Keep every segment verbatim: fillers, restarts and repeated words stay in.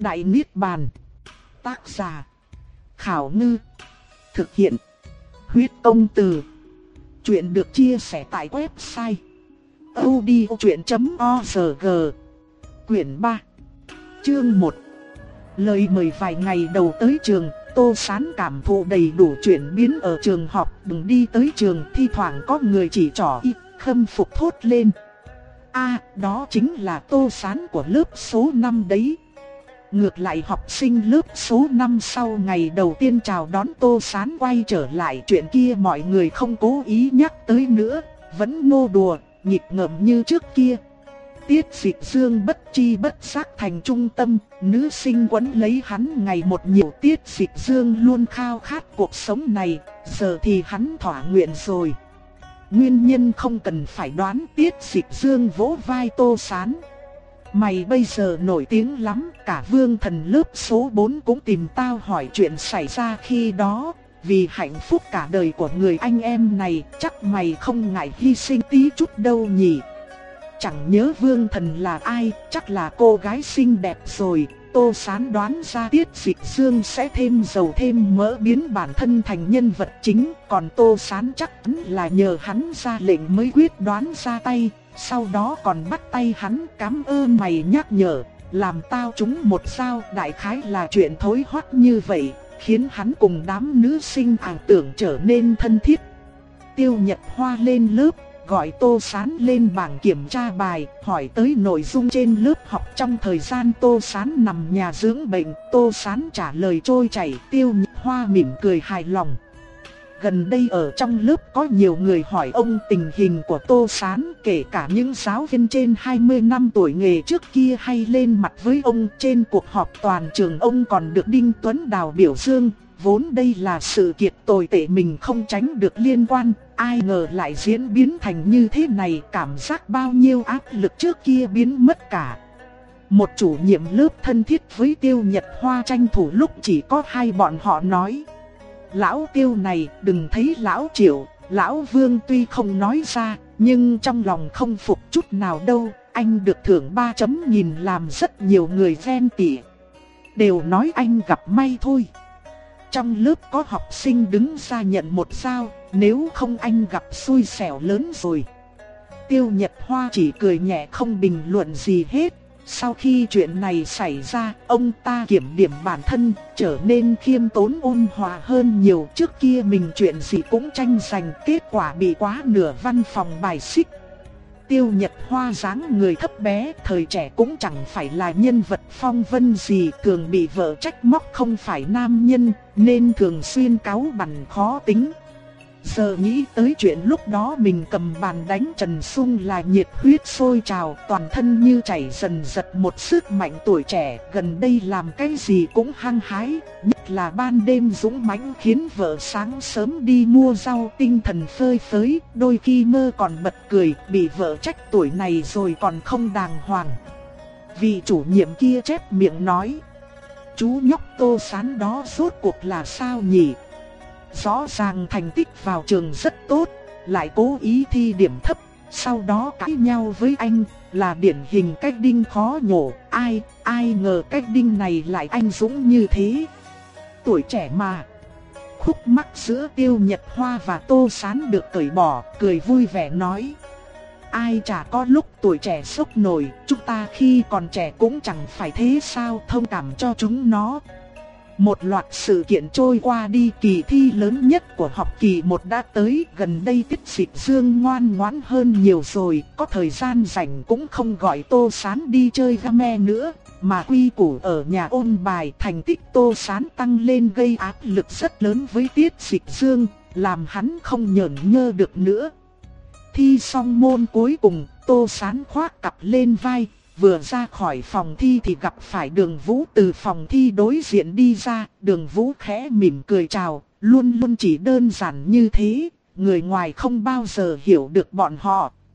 Đại Niết Bàn. Tác giả Khảo Ngư. Thực hiện Huyết Công Từ. Chuyện được chia sẻ tại website audiochuyện chấm org. Quyển ba, chương một. Lời mời vài ngày đầu tới trường, Tô Sán cảm thụ đầy đủ chuyển biến ở trường học. Đừng đi tới trường, thi thoảng có người chỉ trỏ y, khâm phục thốt lên: a, đó chính là Tô Sán của lớp số năm đấy. Ngược lại học sinh lớp số năm sau ngày đầu tiên chào đón Tô Sán quay trở lại, chuyện kia mọi người không cố ý nhắc tới nữa, vẫn nô đùa, nhịp ngợm như trước kia. Tiết Dịch Dương bất chi bất giác thành trung tâm, nữ sinh quấn lấy hắn ngày một nhiều. Tiết Dịch Dương luôn khao khát cuộc sống này, giờ thì hắn thỏa nguyện rồi. Nguyên nhân không cần phải đoán, Tiết Dịch Dương vỗ vai Tô Sán: mày bây giờ nổi tiếng lắm, cả Vương Thần lớp số bốn cũng tìm tao hỏi chuyện xảy ra khi đó. Vì hạnh phúc cả đời của người anh em này, chắc mày không ngại hy sinh tí chút đâu nhỉ. Chẳng nhớ Vương Thần là ai, chắc là cô gái xinh đẹp rồi. Tô Sán đoán ra Tiết Dịch Dương sẽ thêm dầu thêm mỡ biến bản thân thành nhân vật chính. Còn Tô Sán chắc chắn là nhờ hắn ra lệnh mới quyết đoán ra tay. Sau đó còn bắt tay hắn: cảm ơn mày nhắc nhở, làm tao trúng một sao. Đại khái là chuyện thối hoắc như vậy, khiến hắn cùng đám nữ sinh ảo tưởng trở nên thân thiết. Tiêu Nhật Hoa lên lớp, gọi Tô Sán lên bảng kiểm tra bài, hỏi tới nội dung trên lớp học. Trong thời gian Tô Sán nằm nhà dưỡng bệnh, Tô Sán trả lời trôi chảy. Tiêu Nhật Hoa mỉm cười hài lòng. Gần đây ở trong lớp có nhiều người hỏi ông tình hình của Tô Sán, kể cả những giáo viên trên hai mươi năm tuổi nghề trước kia hay lên mặt với ông. Trên cuộc họp toàn trường ông còn được Đinh Tuấn Đào biểu dương. Vốn đây là sự kiện tồi tệ mình không tránh được liên quan, ai ngờ lại diễn biến thành như thế này. Cảm giác bao nhiêu áp lực trước kia biến mất cả. Một chủ nhiệm lớp thân thiết với Tiêu Nhật Hoa tranh thủ lúc chỉ có hai bọn họ nói: lão Tiêu này, đừng thấy lão Triệu, lão Vương tuy không nói ra, nhưng trong lòng không phục chút nào đâu. Anh được thưởng ba chấm nghìn làm rất nhiều người ghen tị. Đều nói anh gặp may thôi. Trong lớp có học sinh đứng ra nhận một sao, nếu không anh gặp xui xẻo lớn rồi. Tiêu Nhật Hoa chỉ cười nhẹ không bình luận gì hết. Sau khi chuyện này xảy ra, ông ta kiểm điểm bản thân, trở nên khiêm tốn ôn hòa hơn nhiều. Trước kia mình chuyện gì cũng tranh giành, kết quả bị quá nửa văn phòng bài xích. Tiêu Nhật Hoa dáng người thấp bé, thời trẻ cũng chẳng phải là nhân vật phong vân gì, thường bị vợ trách móc không phải nam nhân, nên thường xuyên cáu bẳn khó tính. Giờ nghĩ tới chuyện lúc đó mình cầm bàn đánh Trần Sung là nhiệt huyết sôi trào, toàn thân như chảy dần dật một sức mạnh tuổi trẻ. Gần đây làm cái gì cũng hăng hái, nhất là ban đêm dũng mãnh khiến vợ sáng sớm đi mua rau tinh thần phơi phới. Đôi khi mơ còn bật cười, bị vợ trách tuổi này rồi còn không đàng hoàng. Vị chủ nhiệm kia chép miệng nói: chú nhóc Tô Sán đó rốt cuộc là sao nhỉ? Rõ ràng thành tích vào trường rất tốt, lại cố ý thi điểm thấp, sau đó cãi nhau với anh, là điển hình cách đinh khó nhổ. Ai, ai ngờ cách đinh này lại anh dũng như thế. Tuổi trẻ mà. Khúc mắc giữa Tiêu Nhật Hoa và Tô Sán được cởi bỏ, cười vui vẻ nói: ai chả có lúc tuổi trẻ sốc nổi, chúng ta khi còn trẻ cũng chẳng phải thế sao, thông cảm cho chúng nó. Một loạt sự kiện trôi qua đi, kỳ thi lớn nhất của học kỳ một đã tới. Gần đây Tiết Dịch Dương ngoan ngoãn hơn nhiều rồi, có thời gian rảnh cũng không gọi Tô Sán đi chơi game nữa, mà quy củ ở nhà ôn bài. Thành tích Tô Sán tăng lên gây áp lực rất lớn với Tiết Dịch Dương, làm hắn không nhởn nhơ được nữa. Thi xong môn cuối cùng, Tô Sán khoác cặp lên vai, vừa ra khỏi phòng thi thì gặp phải Đường Vũ từ phòng thi đối diện đi ra. Đường Vũ khẽ mỉm cười chào, luôn luôn chỉ đơn giản như thế, người ngoài không bao giờ hiểu được bọn họ.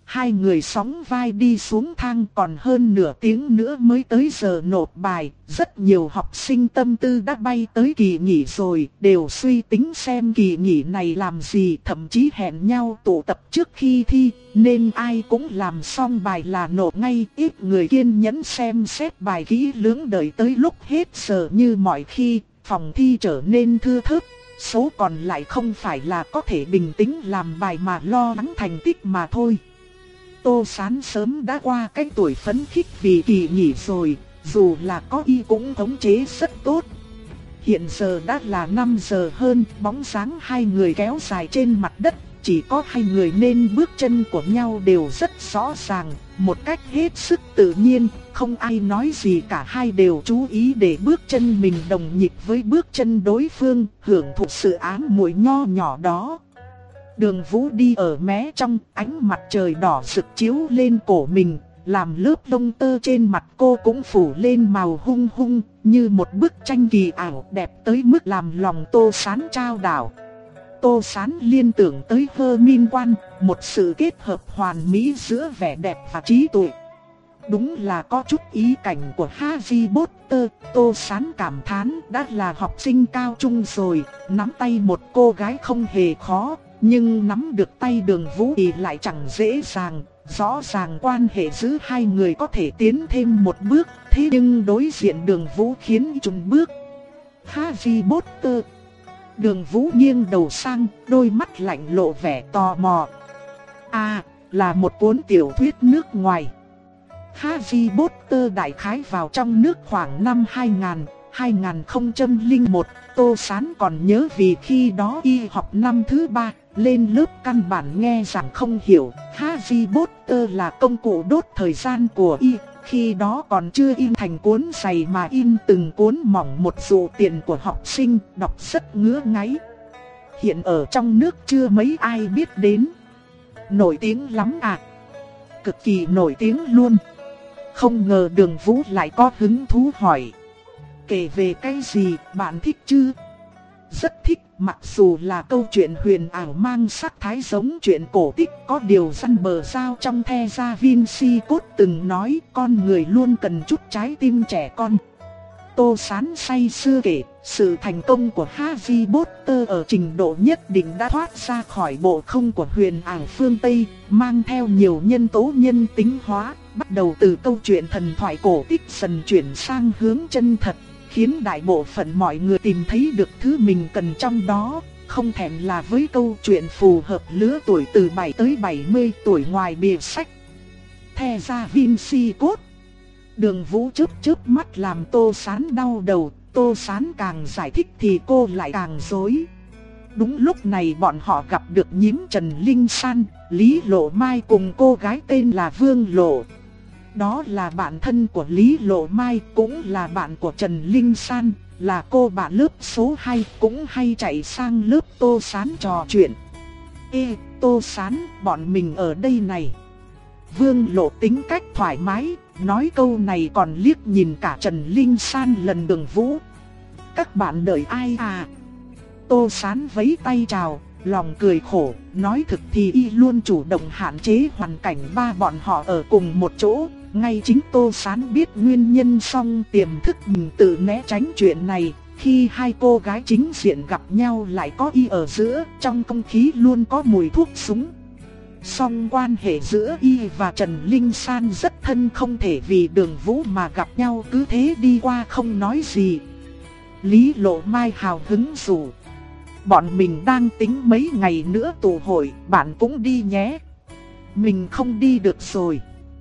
Hai người sóng vai đi xuống thang, còn hơn nửa tiếng nữa mới tới giờ nộp bài. Rất nhiều học sinh tâm tư đã bay tới kỳ nghỉ rồi, đều suy tính xem kỳ nghỉ này làm gì, thậm chí hẹn nhau tụ tập trước khi thi, nên ai cũng làm xong bài là nộp ngay. Ít người kiên nhẫn xem xét bài kỹ lưỡng đợi tới lúc hết giờ như mọi khi, phòng thi trở nên thưa thớt. Số còn lại không phải là có thể bình tĩnh làm bài mà lo lắng thành tích mà thôi. Tô Sán sớm đã qua cái tuổi phấn khích vì kỳ nghỉ rồi, dù là có y cũng khống chế rất tốt. Hiện giờ đã là năm giờ hơn, bóng dáng hai người kéo dài trên mặt đất, chỉ có hai người nên bước chân của nhau đều rất rõ ràng, một cách hết sức tự nhiên, không ai nói gì cả, hai đều chú ý để bước chân mình đồng nhịp với bước chân đối phương, hưởng thụ sự ám muội nho nhỏ đó. Đường Vũ đi ở mé trong, ánh mặt trời đỏ rực chiếu lên cổ mình, làm lớp lông tơ trên mặt cô cũng phủ lên màu hung hung, như một bức tranh kỳ ảo đẹp tới mức làm lòng Tô Sán trao đảo. Tô Sán liên tưởng tới Hermine Quan, một sự kết hợp hoàn mỹ giữa vẻ đẹp và trí tuệ. Đúng là có chút ý cảnh của Harry Potter. Tô Sán cảm thán đã là học sinh cao trung rồi, nắm tay một cô gái không hề khó. Nhưng nắm được tay Đường Vũ thì lại chẳng dễ dàng. Rõ ràng quan hệ giữa hai người có thể tiến thêm một bước, thế nhưng đối diện Đường Vũ khiến chùn bước. Harry Potter. Đường Vũ nghiêng đầu sang, đôi mắt lạnh lộ vẻ tò mò. À, là một cuốn tiểu thuyết nước ngoài. Harry Potter đại khái vào trong nước khoảng năm hai nghìn, hai nghìn không trăm lẻ một. Tô Sán còn nhớ vì khi đó y học năm thứ ba, lên lớp căn bản nghe giảng không hiểu. Harry Potter là công cụ đốt thời gian của y. Khi đó còn chưa in thành cuốn dày mà in từng cuốn mỏng một dụ tiền của học sinh, đọc rất ngứa ngáy. Hiện ở trong nước chưa mấy ai biết đến. Nổi tiếng lắm à? Cực kỳ nổi tiếng luôn. Không ngờ Đường Vũ lại có hứng thú hỏi. Kể về cái gì bạn thích chứ? Rất thích, mặc dù là câu chuyện huyền ảo mang sắc thái giống chuyện cổ tích, có điều răn bờ sao trong The Da Vinci Code từng nói con người luôn cần chút trái tim trẻ con. Tô Sán say sưa kể, sự thành công của Harry Potter ở trình độ nhất định đã thoát ra khỏi bộ không của huyền ảo phương Tây, mang theo nhiều nhân tố nhân tính hóa, bắt đầu từ câu chuyện thần thoại cổ tích dần chuyển sang hướng chân thật, khiến đại bộ phận mọi người tìm thấy được thứ mình cần trong đó, không thèm là với câu chuyện phù hợp lứa tuổi từ bảy tới bảy mươi tuổi ngoài bìa sách. The Da Vinci Code. Đường Vũ chớp chớp mắt làm Tô Sán đau đầu, Tô Sán càng giải thích thì cô lại càng rối. Đúng lúc này bọn họ gặp được nhím Trần Linh San, Lý Lộ Mai cùng cô gái tên là Vương Lộ. Đó là bạn thân của Lý Lộ Mai, cũng là bạn của Trần Linh San, là cô bạn lớp số hai, cũng hay chạy sang lớp Tô Sán trò chuyện. Ê, Tô Sán, bọn mình ở đây này. Vương Lộ tính cách thoải mái, nói câu này còn liếc nhìn cả Trần Linh San lần Đường Vũ. Các bạn đợi ai à? Tô Sán vẫy tay chào, lòng cười khổ, nói thực thì y luôn chủ động hạn chế hoàn cảnh ba bọn họ ở cùng một chỗ. Ngay chính Tô Sán biết nguyên nhân, song tiềm thức mình tự né tránh chuyện này. Khi hai cô gái chính diện gặp nhau lại có y ở giữa, trong không khí luôn có mùi thuốc súng. Song quan hệ giữa y và Trần Linh San rất thân, không thể vì Đường Vũ mà gặp nhau cứ thế đi qua không nói gì. Lý Lộ Mai hào hứng rủ. Bọn mình đang tính mấy ngày nữa tụ hội, bạn cũng đi nhé. Mình không đi được rồi.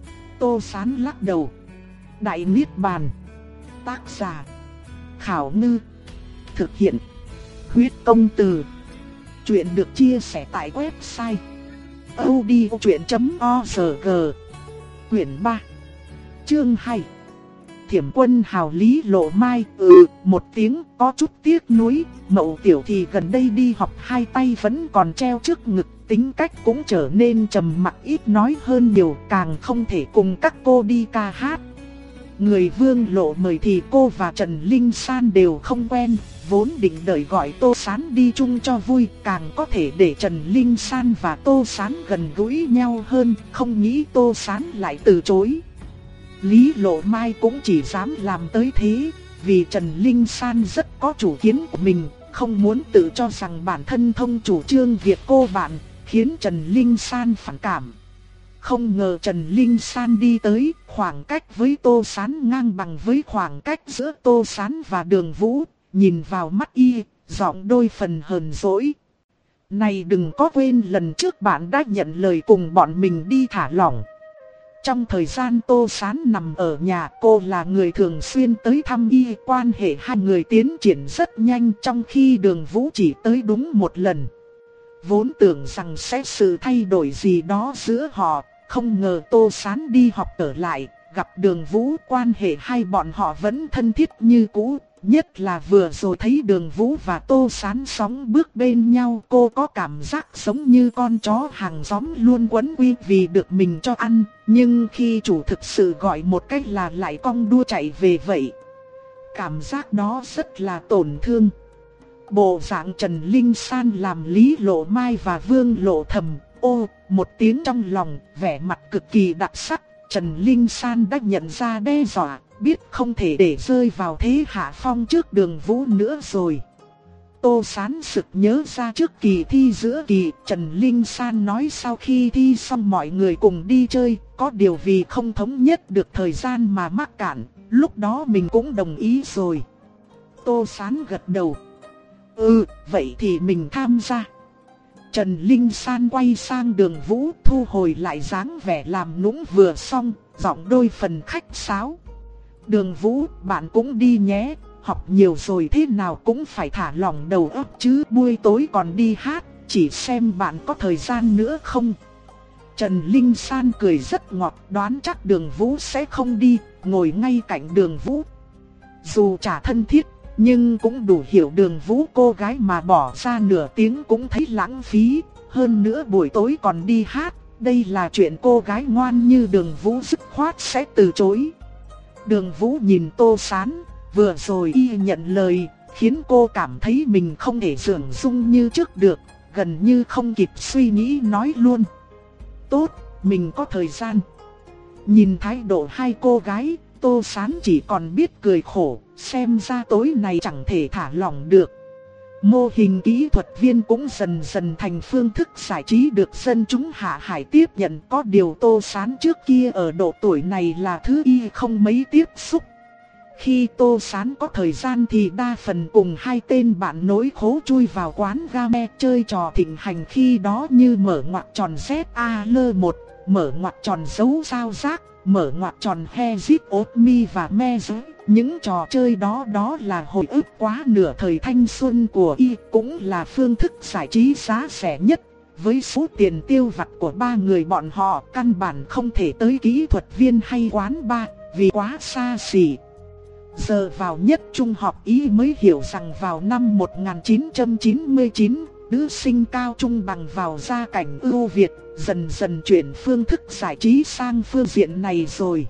Tô Sán lắc đầu. Đại Niết Bàn. Tác giả Khảo Ngư. Thực hiện Huyết Công Từ. Chuyện được chia sẻ tại website audiochuyện chấm org. Quyển ba. Chương hai. Thiểm Quân Hào. Lý Lộ Mai ừ một tiếng, có chút tiếc nuối. Mậu Tiểu thì gần đây đi học hai tay vẫn còn treo trước ngực, tính cách cũng trở nên trầm mặc ít nói hơn nhiều, càng không thể cùng các cô đi ca hát. Người Vương Lộ mời thì cô và Trần Linh San đều không quen, vốn định đợi gọi Tô Sán đi chung cho vui, càng có thể để Trần Linh San và Tô Sán gần gũi nhau hơn, không nghĩ Tô Sán lại từ chối. Lý Lộ Mai cũng chỉ dám làm tới thế, vì Trần Linh San rất có chủ kiến của mình, không muốn tự cho rằng bản thân thông chủ trương việc cô bạn, khiến Trần Linh San phản cảm. Không ngờ Trần Linh San đi tới, khoảng cách với Tô Sán ngang bằng với khoảng cách giữa Tô Sán và Đường Vũ, nhìn vào mắt y, giọng đôi phần hờn dỗi. Này đừng có quên lần trước bạn đã nhận lời cùng bọn mình đi thả lỏng. Trong thời gian Tô Sán nằm ở nhà, cô là người thường xuyên tới thăm y, quan hệ hai người tiến triển rất nhanh, trong khi Đường Vũ chỉ tới đúng một lần. Vốn tưởng rằng sẽ sự thay đổi gì đó giữa họ, không ngờ Tô Sán đi học trở lại, gặp Đường Vũ, quan hệ hai bọn họ vẫn thân thiết như cũ. Nhất là vừa rồi thấy Đường Vũ và Tô Sán sóng bước bên nhau, cô có cảm giác giống như con chó hàng xóm luôn quấn quy vì được mình cho ăn, nhưng khi chủ thực sự gọi một cách là lại cong đua chạy về vậy. Cảm giác đó rất là tổn thương. Bộ dạng Trần Linh San làm Lý Lộ Mai và Vương Lộ thầm ô một tiếng trong lòng, vẻ mặt cực kỳ đặc sắc. Trần Linh San đã nhận ra đe dọa, biết không thể để rơi vào thế hạ phong trước Đường Vũ nữa rồi. Tô Sán sực nhớ ra trước kỳ thi giữa kỳ, Trần Linh San nói sau khi thi xong mọi người cùng đi chơi, có điều vì không thống nhất được thời gian mà mắc cạn, lúc đó mình cũng đồng ý rồi. Tô Sán gật đầu. Ừ, vậy thì mình tham gia. Trần Linh San quay sang Đường Vũ, thu hồi lại dáng vẻ làm nũng vừa xong, giọng đôi phần khách sáo. Đường Vũ, bạn cũng đi nhé, học nhiều rồi thế nào cũng phải thả lỏng đầu óc chứ, buổi tối còn đi hát, chỉ xem bạn có thời gian nữa không. Trần Linh San cười rất ngọt, đoán chắc Đường Vũ sẽ không đi, ngồi ngay cạnh Đường Vũ. Dù chả thân thiết, nhưng cũng đủ hiểu Đường Vũ, cô gái mà bỏ ra nửa tiếng cũng thấy lãng phí, hơn nữa buổi tối còn đi hát, đây là chuyện cô gái ngoan như Đường Vũ dứt khoát sẽ từ chối. Đường Vũ nhìn Tô Sán, vừa rồi y nhận lời, khiến cô cảm thấy mình không thể dường dung như trước được, gần như không kịp suy nghĩ nói luôn. Tốt, mình có thời gian. Nhìn thái độ hai cô gái, Tô Sán chỉ còn biết cười khổ, xem ra tối này chẳng thể thả lỏng được. Mô hình kỹ thuật viên cũng dần dần thành phương thức giải trí được dân chúng hạ hải tiếp nhận, có điều Tô Sán trước kia ở độ tuổi này là thứ y không mấy tiếp xúc. Khi Tô Sán có thời gian thì đa phần cùng hai tên bạn nối khố chui vào quán game chơi trò thịnh hành khi đó như mở ngoặc tròn Z A L một, mở ngoặc tròn dấu sao rác, mở ngoặc tròn he zip ốt mi và me giới. Những trò chơi đó đó là hồi ức quá nửa thời thanh xuân của y, cũng là phương thức giải trí giá rẻ nhất. Với số tiền tiêu vặt của ba người bọn họ, căn bản không thể tới kỹ thuật viên hay quán bar, vì quá xa xỉ. Giờ vào nhất trung học y mới hiểu rằng vào năm một nghìn chín trăm chín mươi chín, nữ sinh cao trung bằng vào gia cảnh ưu việt, dần dần chuyển phương thức giải trí sang phương diện này rồi.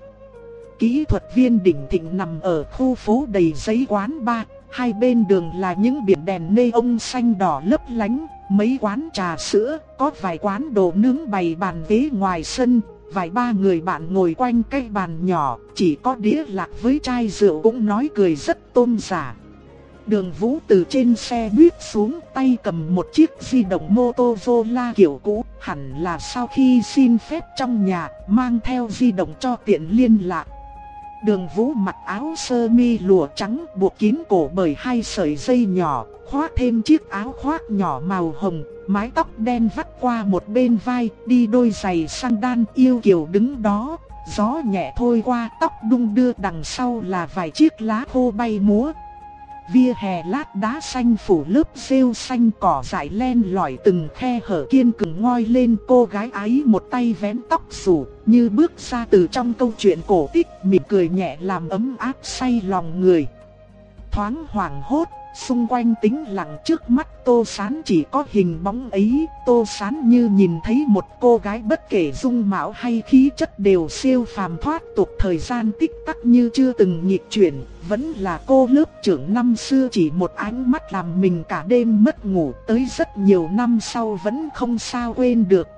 Kỹ thuật viên đỉnh thịnh nằm ở khu phố đầy giấy quán bar, hai bên đường là những biển đèn neon xanh đỏ lấp lánh, mấy quán trà sữa, có vài quán đồ nướng bày bàn ghế ngoài sân, vài ba người bạn ngồi quanh cái bàn nhỏ, chỉ có đĩa lạc với chai rượu cũng nói cười rất tôn giả. Đường Vũ từ trên xe buýt xuống, tay cầm một chiếc di động Motorola kiểu cũ, hẳn là sau khi xin phép trong nhà, mang theo di động cho tiện liên lạc. Đường Vũ mặc áo sơ mi lụa trắng buộc kín cổ bởi hai sợi dây nhỏ, khoác thêm chiếc áo khoác nhỏ màu hồng, mái tóc đen vắt qua một bên vai, đi đôi giày sandal yêu kiều đứng đó, gió nhẹ thôi qua tóc đung đưa, đằng sau là vài chiếc lá khô bay múa. Vỉa hè lát đá xanh phủ lớp rêu xanh, cỏ dại len lỏi từng khe hở kiên cường ngoi lên, cô gái ấy một tay vén tóc rủ, như bước ra từ trong câu chuyện cổ tích, mỉm cười nhẹ làm ấm áp say lòng người. thoáng hoảng hốt, xung quanh tĩnh lặng, trước mắt Tô Sán chỉ có hình bóng ấy. Tô Sán như nhìn thấy một cô gái bất kể dung mạo hay khí chất đều siêu phàm thoát tục, thời gian tích tắc như chưa từng nghịch chuyển, vẫn là cô lớp trưởng năm xưa, chỉ một ánh mắt làm mình cả đêm mất ngủ, tới rất nhiều năm sau vẫn không sao quên được.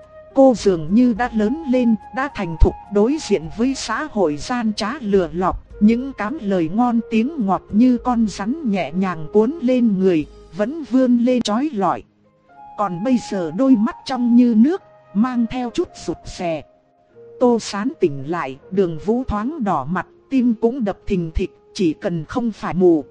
Cô dường như đã lớn lên, đã thành thục, đối diện với xã hội gian trá lừa lọc, những cám lời ngon tiếng ngọt như con rắn nhẹ nhàng cuốn lên người, vẫn vươn lên chói lọi. Còn bây giờ đôi mắt trong như nước, mang theo chút rụt rè. Tô Sán tỉnh lại, Đường Vũ thoáng đỏ mặt, tim cũng đập thình thịch, chỉ cần không phải mù.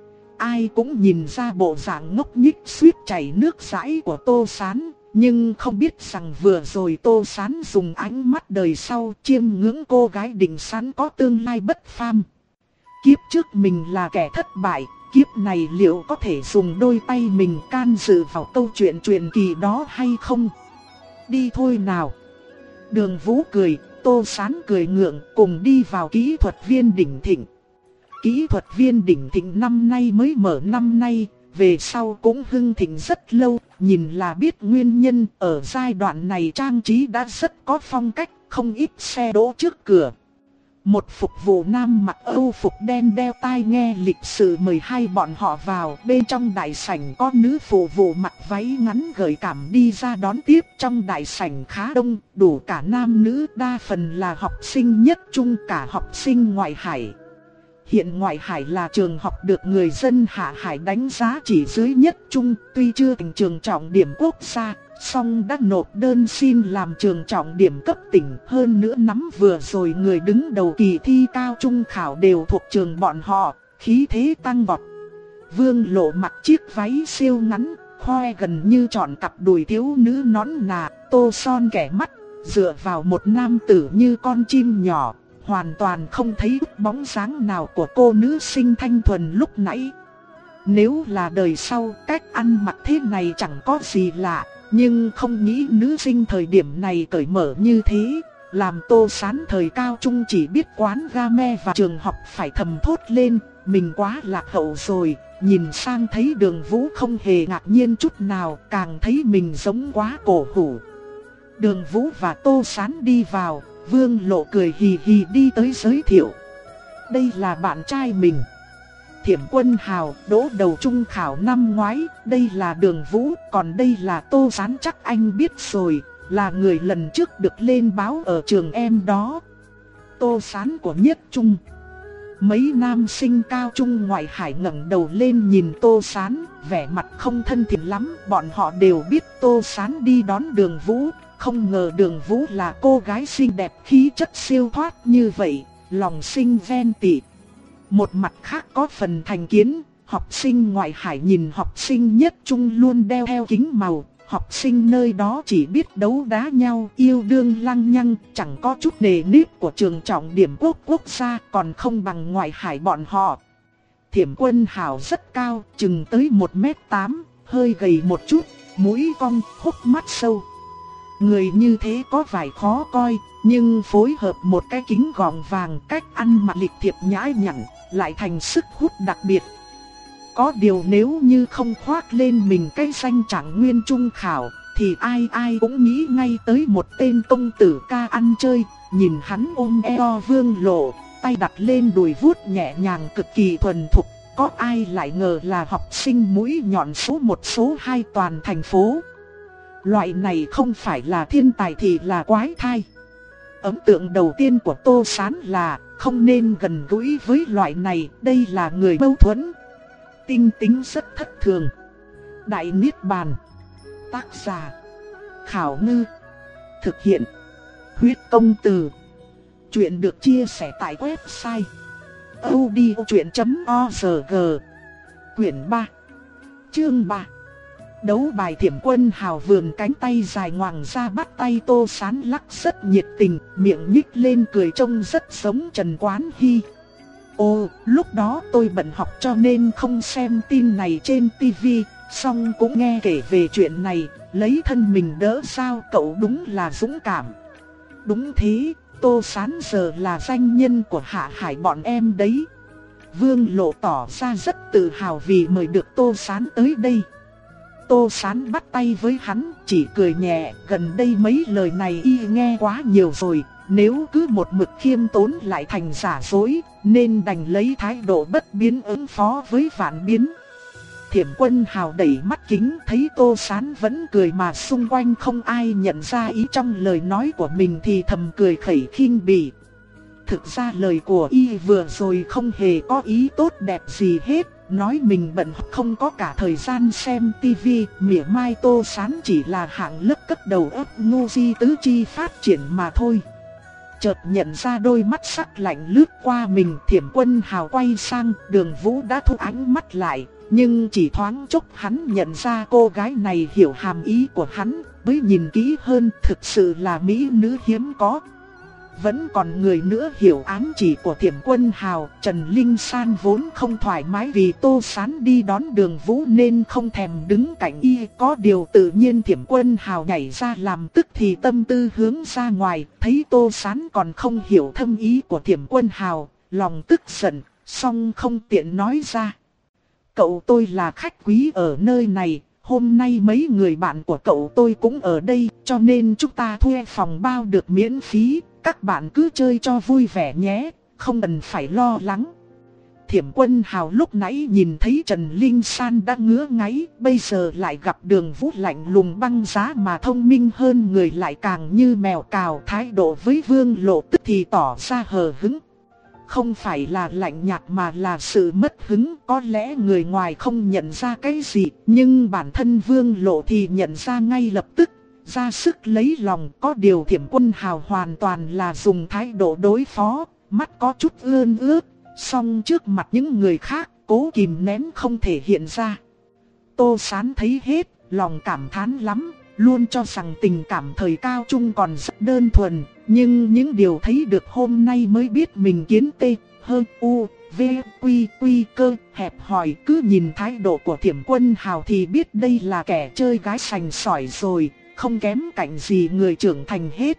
Ai cũng nhìn ra bộ dạng ngốc nghếch suýt chảy nước dãi của Tô Sán. Nhưng không biết rằng vừa rồi Tô Sán dùng ánh mắt đời sau chiêm ngưỡng cô gái định sẵn có tương lai bất phàm. Kiếp trước mình là kẻ thất bại, kiếp này liệu có thể dùng đôi tay mình can dự vào câu chuyện truyền kỳ đó hay không? Đi thôi nào. Đường Vũ cười, Tô Sán cười ngượng, cùng đi vào kỹ thuật viên Đỉnh Thịnh. Kỹ thuật viên Đỉnh Thịnh năm nay mới mở năm nay, về sau cũng hưng thịnh rất lâu, nhìn là biết nguyên nhân. Ở giai đoạn này trang trí đã rất có phong cách, không ít xe đỗ trước cửa. Một phục vụ nam mặc Âu phục đen đeo tai nghe lịch sự mời hai bọn họ vào. Bên trong đại sảnh có nữ phục vụ mặc váy ngắn gợi cảm đi ra đón tiếp. Trong đại sảnh khá đông, đủ cả nam nữ, đa phần là học sinh nhất trung, cả học sinh ngoại hải. Hiện Ngoại Hải là trường học được người dân Hạ Hải đánh giá chỉ dưới nhất trung, tuy chưa thành trường trọng điểm quốc gia, song đã nộp đơn xin làm trường trọng điểm cấp tỉnh. Hơn nữa năm vừa rồi người đứng đầu kỳ thi cao trung khảo đều thuộc trường bọn họ, khí thế tăng vọt. Vương Lộ mặc chiếc váy siêu ngắn, khoe gần như trọn cặp đùi thiếu nữ nón nà, tô son kẻ mắt, dựa vào một nam tử như con chim nhỏ. Hoàn toàn không thấy bóng dáng nào của cô nữ sinh thanh thuần lúc nãy. Nếu là đời sau, cách ăn mặc thế này chẳng có gì lạ, nhưng không nghĩ nữ sinh thời điểm này cởi mở như thế, làm Tô Sán thời cao trung chỉ biết quán game và trường học phải thầm thốt lên, mình quá lạc hậu rồi. Nhìn sang thấy Đường Vũ không hề ngạc nhiên chút nào, càng thấy mình giống quá cổ hủ. Đường Vũ và Tô Sán đi vào. Vương Lộ cười hì hì đi tới giới thiệu. Đây là bạn trai mình, Thiểm Quân Hào, đỗ đầu trung khảo năm ngoái. Đây là Đường Vũ, còn đây là Tô Sán, chắc anh biết rồi, là người lần trước được lên báo ở trường em đó. Tô Sán của nhất trung. Mấy nam sinh cao trung Ngoại Hải ngẩng đầu lên nhìn Tô Sán, vẻ mặt không thân thiện lắm. Bọn họ đều biết Tô Sán đi đón Đường Vũ. Không ngờ Đường Vũ là cô gái xinh đẹp khí chất siêu thoát như vậy, lòng sinh ghen tị. Một mặt khác có phần thành kiến, học sinh Ngoại Hải nhìn học sinh nhất trung luôn đeo theo kính màu. Học sinh nơi đó chỉ biết đấu đá nhau, yêu đương lăng nhăng, chẳng có chút nề nếp của trường trọng điểm quốc quốc gia, còn không bằng Ngoại Hải bọn họ. Thiểm Quân Hào rất cao, chừng tới một mét tám, hơi gầy một chút, mũi cong, hốc mắt sâu. Người như thế có vài khó coi, nhưng phối hợp một cái kính gọng vàng, cách ăn mặc lịch thiệp nhã nhặn, lại thành sức hút đặc biệt. Có điều nếu như không khoác lên mình cái danh trạng nguyên trung khảo, thì ai ai cũng nghĩ ngay tới một tên công tử ca ăn chơi. Nhìn hắn ôm eo Vương Lộ, tay đặt lên đùi vuốt nhẹ nhàng cực kỳ thuần thục. Có ai lại ngờ là học sinh mũi nhọn số một số hai toàn thành phố. Loại này không phải là thiên tài thì là quái thai. Ấn tượng đầu tiên của Tô Sán là không nên gần gũi với loại này, đây là người mâu thuẫn. Tinh tính rất thất thường. Đại Niết Bàn. Tác giả Khảo Ngư. Thực hiện Huyết Công Từ. Chuyện được chia sẻ tại website audiochuyện chấm org. Quyển ba, chương ba. Đấu bài. Thiểm Quân Hào vườn cánh tay dài ngoằng ra bắt tay Tô Sán lắc rất nhiệt tình, miệng nhích lên cười trông rất giống Trần Quán Hy. Ồ, lúc đó tôi bận học cho nên không xem tin này trên tivi, song cũng nghe kể về chuyện này, lấy thân mình đỡ sao, cậu đúng là dũng cảm. Đúng thế, Tô Sán giờ là danh nhân của Hạ Hải bọn em đấy. Vương Lộ tỏ ra rất tự hào vì mời được Tô Sán tới đây. Tô Sán bắt tay với hắn, chỉ cười nhẹ, gần đây mấy lời này y nghe quá nhiều rồi, nếu cứ một mực khiêm tốn lại thành giả dối, nên đành lấy thái độ bất biến ứng phó với vạn biến. Thiểm Quân Hào đẩy mắt kính thấy Tô Sán vẫn cười mà xung quanh không ai nhận ra ý trong lời nói của mình thì thầm cười khẩy khinh bỉ. Thực ra lời của y vừa rồi không hề có ý tốt đẹp gì hết, nói mình bận không có cả thời gian xem tivi, mỉa mai Tô Sán chỉ là hạng lớp cất đầu óc ngu si tứ chi phát triển mà thôi. Chợt nhận ra đôi mắt sắc lạnh lướt qua mình, Thiểm Quân Hào quay sang, Đường Vũ đã thu ánh mắt lại, nhưng chỉ thoáng chốc hắn nhận ra cô gái này hiểu hàm ý của hắn, với nhìn kỹ hơn thực sự là mỹ nữ hiếm có. Vẫn còn người nữa hiểu ám chỉ của Thiểm Quân Hào. Trần Linh San vốn không thoải mái vì Tô Sán đi đón Đường Vũ nên không thèm đứng cạnh y. Có điều tự nhiên Thiểm Quân Hào nhảy ra làm tức thì tâm tư hướng ra ngoài. Thấy Tô Sán còn không hiểu thâm ý của Thiểm Quân Hào, lòng tức giận, song không tiện nói ra. Cậu tôi là khách quý ở nơi này, hôm nay mấy người bạn của cậu tôi cũng ở đây, cho nên chúng ta thuê phòng bao được miễn phí. Các bạn cứ chơi cho vui vẻ nhé, không cần phải lo lắng. Thiểm Quân Hào lúc nãy nhìn thấy Trần Linh San đã ngứa ngáy, bây giờ lại gặp Đường Vũ lạnh lùng băng giá mà thông minh hơn người lại càng như mèo cào. Thái độ với Vương Lộ tức thì tỏ ra hờ hững. Không phải là lạnh nhạt mà là sự mất hứng, có lẽ người ngoài không nhận ra cái gì, nhưng bản thân Vương Lộ thì nhận ra ngay lập tức. Ra sức lấy lòng, có điều Thiểm Quân Hào hoàn toàn là dùng thái độ đối phó, mắt có chút ươn ướt, song trước mặt những người khác, cố kìm nén không thể hiện ra. Tô Sán thấy hết, lòng cảm thán lắm, luôn cho rằng tình cảm thời cao trung còn rất đơn thuần, nhưng những điều thấy được hôm nay mới biết mình kiến tê, hơn u, v, quy, quy cơ, hẹp hòi. Cứ nhìn thái độ của Thiểm Quân Hào thì biết đây là kẻ chơi gái sành sỏi rồi. Không kém cạnh gì người trưởng thành hết.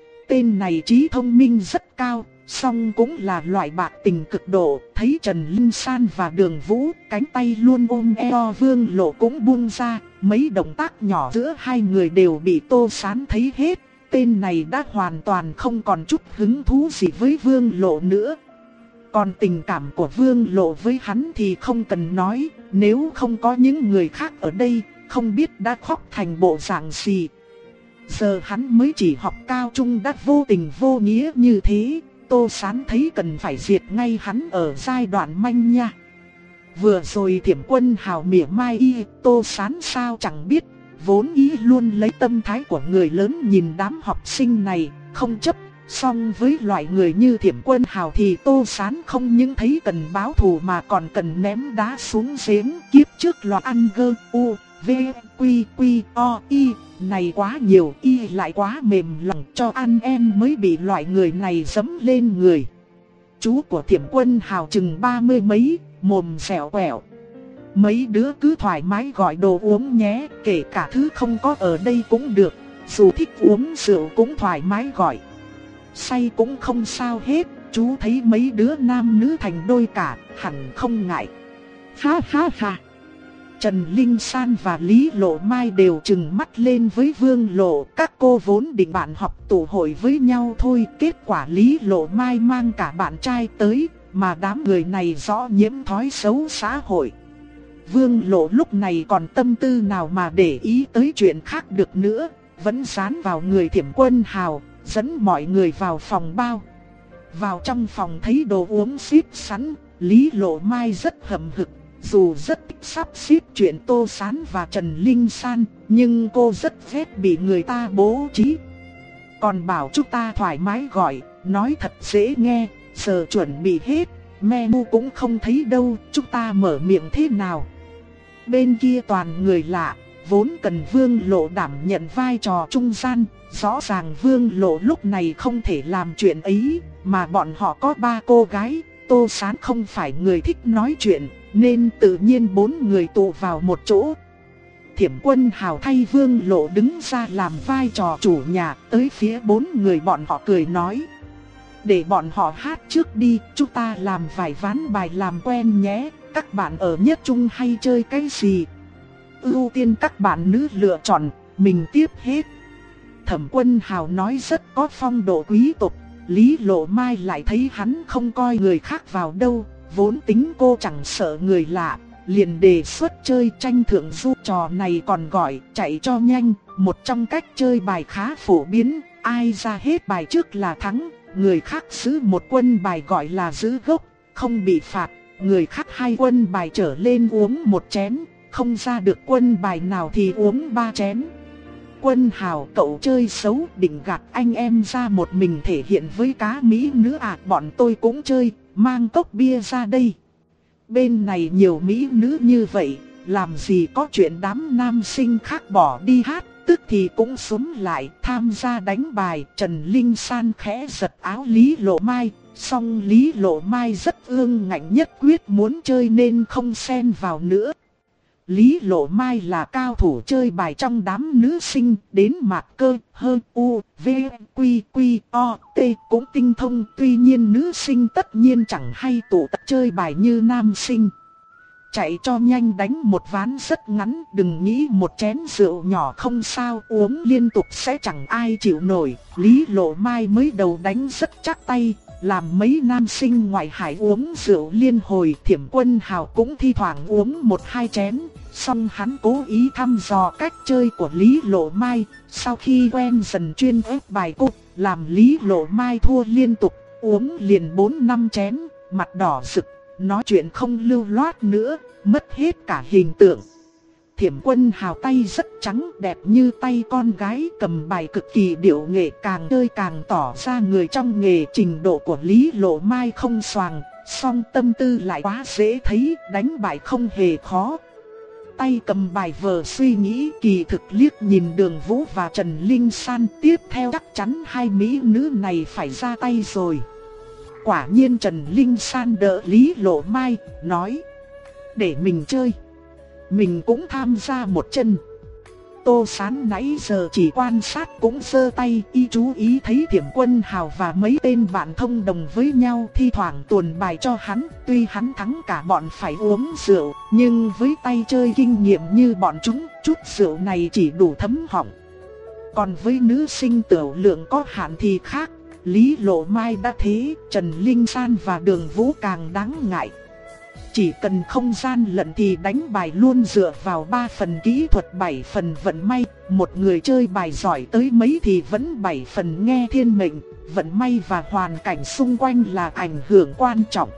Tên này trí thông minh rất cao, song cũng là loại bạc tình cực độ. Thấy Trần Linh San và Đường Vũ, cánh tay luôn ôm eo Vương Lộ cũng buông ra. Mấy động tác nhỏ giữa hai người đều bị Tô Sán thấy hết. Tên này đã hoàn toàn không còn chút hứng thú gì với Vương Lộ nữa. Còn tình cảm của Vương Lộ với hắn thì không cần nói. Nếu không có những người khác ở đây, không biết đã khóc thành bộ dạng gì. Giờ hắn mới chỉ học cao trung đã vô tình vô nghĩa như thế. Tô Sán thấy cần phải diệt ngay hắn ở giai đoạn manh nha. Vừa rồi Thiểm Quân Hào mỉa mai y, Tô Sán sao chẳng biết. Vốn y luôn lấy tâm thái của người lớn nhìn đám học sinh này, không chấp. Song với loại người như Thiểm Quân Hào thì Tô Sán không những thấy cần báo thù mà còn cần ném đá xuống giếng. Kiếp trước loạt ăn gơ, u, v, quy, quy, o, y, này quá nhiều, y lại quá mềm lòng, cho ăn em mới bị loại người này dẫm lên người. Chú của Thiểm Quân Hào chừng ba mươi mấy, mồm dẻo quẹo. Mấy đứa cứ thoải mái gọi đồ uống nhé, kể cả thứ không có ở đây cũng được, dù thích uống rượu cũng thoải mái gọi. Say cũng không sao hết, chú thấy mấy đứa nam nữ thành đôi cả, hẳn không ngại. Ha ha ha. Trần Linh San và Lý Lộ Mai đều trừng mắt lên với Vương Lộ. Các cô vốn định bạn học tụ hội với nhau thôi, kết quả Lý Lộ Mai mang cả bạn trai tới, mà đám người này rõ nhiễm thói xấu xã hội. Vương Lộ lúc này còn tâm tư nào mà để ý tới chuyện khác được nữa, vẫn dán vào người Thiểm Quân Hào, dẫn mọi người vào phòng bao. Vào trong phòng thấy đồ uống xếp sẵn, Lý Lộ Mai rất hậm hực. Dù rất thích sắp xếp chuyện Tô Sán và Trần Linh San, nhưng cô rất ghét bị người ta bố trí. Còn bảo chúng ta thoải mái gọi, nói thật dễ nghe, giờ chuẩn bị hết, menu cũng không thấy đâu, chúng ta mở miệng thế nào. Bên kia toàn người lạ, vốn cần Vương Lộ đảm nhận vai trò trung gian, rõ ràng Vương Lộ lúc này không thể làm chuyện ấy, mà bọn họ có ba cô gái, Tô Sán không phải người thích nói chuyện, nên tự nhiên bốn người tụ vào một chỗ. Thiểm Quân Hào thay Vương Lộ đứng ra làm vai trò chủ nhà, tới phía bốn người bọn họ cười nói. để bọn họ hát trước đi, chúng ta làm vài ván bài làm quen nhé. Các bạn ở nhất trung hay chơi cái gì? Ưu tiên các bạn nữ lựa chọn, mình tiếp hết. Thẩm Quân Hào nói rất có phong độ quý tộc. Lý Lộ Mai lại thấy hắn không coi người khác vào đâu, vốn tính cô chẳng sợ người lạ, liền đề xuất chơi tranh thượng du. Trò này còn gọi chạy cho nhanh, một trong cách chơi bài khá phổ biến, ai ra hết bài trước là thắng, người khác giữ một quân bài gọi là giữ gốc, không bị phạt, người khác hai quân bài trở lên uống một chén, không ra được quân bài nào thì uống ba chén. Quân Hào, cậu chơi xấu định gạt anh em ra một mình thể hiện với cá mỹ nữ à? Bọn tôi cũng chơi, mang cốc bia ra đây. Bên này nhiều mỹ nữ như vậy, làm gì có chuyện đám nam sinh khác bỏ đi hát, tức thì cũng xúm lại tham gia đánh bài. Trần Linh San khẽ giật áo Lý Lộ Mai, song Lý Lộ Mai rất ương ngạnh nhất quyết muốn chơi nên không xen vào nữa. Lý Lộ Mai là cao thủ chơi bài trong đám nữ sinh, đến Mạc Cơ, Hơ, U, V, Quy, Quy, O, T cũng tinh thông. Tuy nhiên nữ sinh tất nhiên chẳng hay tụ tập chơi bài như nam sinh. Chạy cho nhanh đánh một ván rất ngắn, đừng nghĩ một chén rượu nhỏ không sao, uống liên tục sẽ chẳng ai chịu nổi. Lý Lộ Mai mới đầu đánh rất chắc tay, làm mấy nam sinh ngoại hải uống rượu liên hồi. Thiểm Quân Hào cũng thi thoảng uống một hai chén, song hắn cố ý thăm dò cách chơi của Lý Lộ Mai. Sau khi quen dần chuyên ép bài cô, làm Lý Lộ Mai thua liên tục, uống liền bốn năm chén, mặt đỏ rực, nói chuyện không lưu loát nữa, mất hết cả hình tượng. Thiểm Quân Hào tay rất trắng đẹp như tay con gái, cầm bài cực kỳ điệu nghệ, càng chơi càng tỏ ra người trong nghề. Trình độ của Lý Lộ Mai không xoàng, song tâm tư lại quá dễ thấy, đánh bài không hề khó. Tay cầm bài vờ suy nghĩ, kỳ thực liếc nhìn Đường Vũ và Trần Linh San, tiếp theo chắc chắn hai mỹ nữ này phải ra tay rồi. Quả nhiên Trần Linh San đỡ Lý Lộ Mai, nói: để mình chơi, mình cũng tham gia một chân. Tô Sán nãy giờ chỉ quan sát cũng giơ tay, y chú ý thấy Thiểm Quân Hào và mấy tên bạn thông đồng với nhau, thi thoảng tuồn bài cho hắn. Tuy hắn thắng cả bọn phải uống rượu, nhưng với tay chơi kinh nghiệm như bọn chúng, chút rượu này chỉ đủ thấm họng. Còn với nữ sinh tiểu lượng có hạn thì khác. Lý Lộ Mai đã thế, Trần Linh San và Đường Vũ càng đáng ngại. Chỉ cần không gian lận thì đánh bài luôn dựa vào ba phần kỹ thuật bảy phần vận may. Một người chơi bài giỏi tới mấy thì vẫn bảy phần nghe thiên mệnh, vận may và hoàn cảnh xung quanh là ảnh hưởng quan trọng.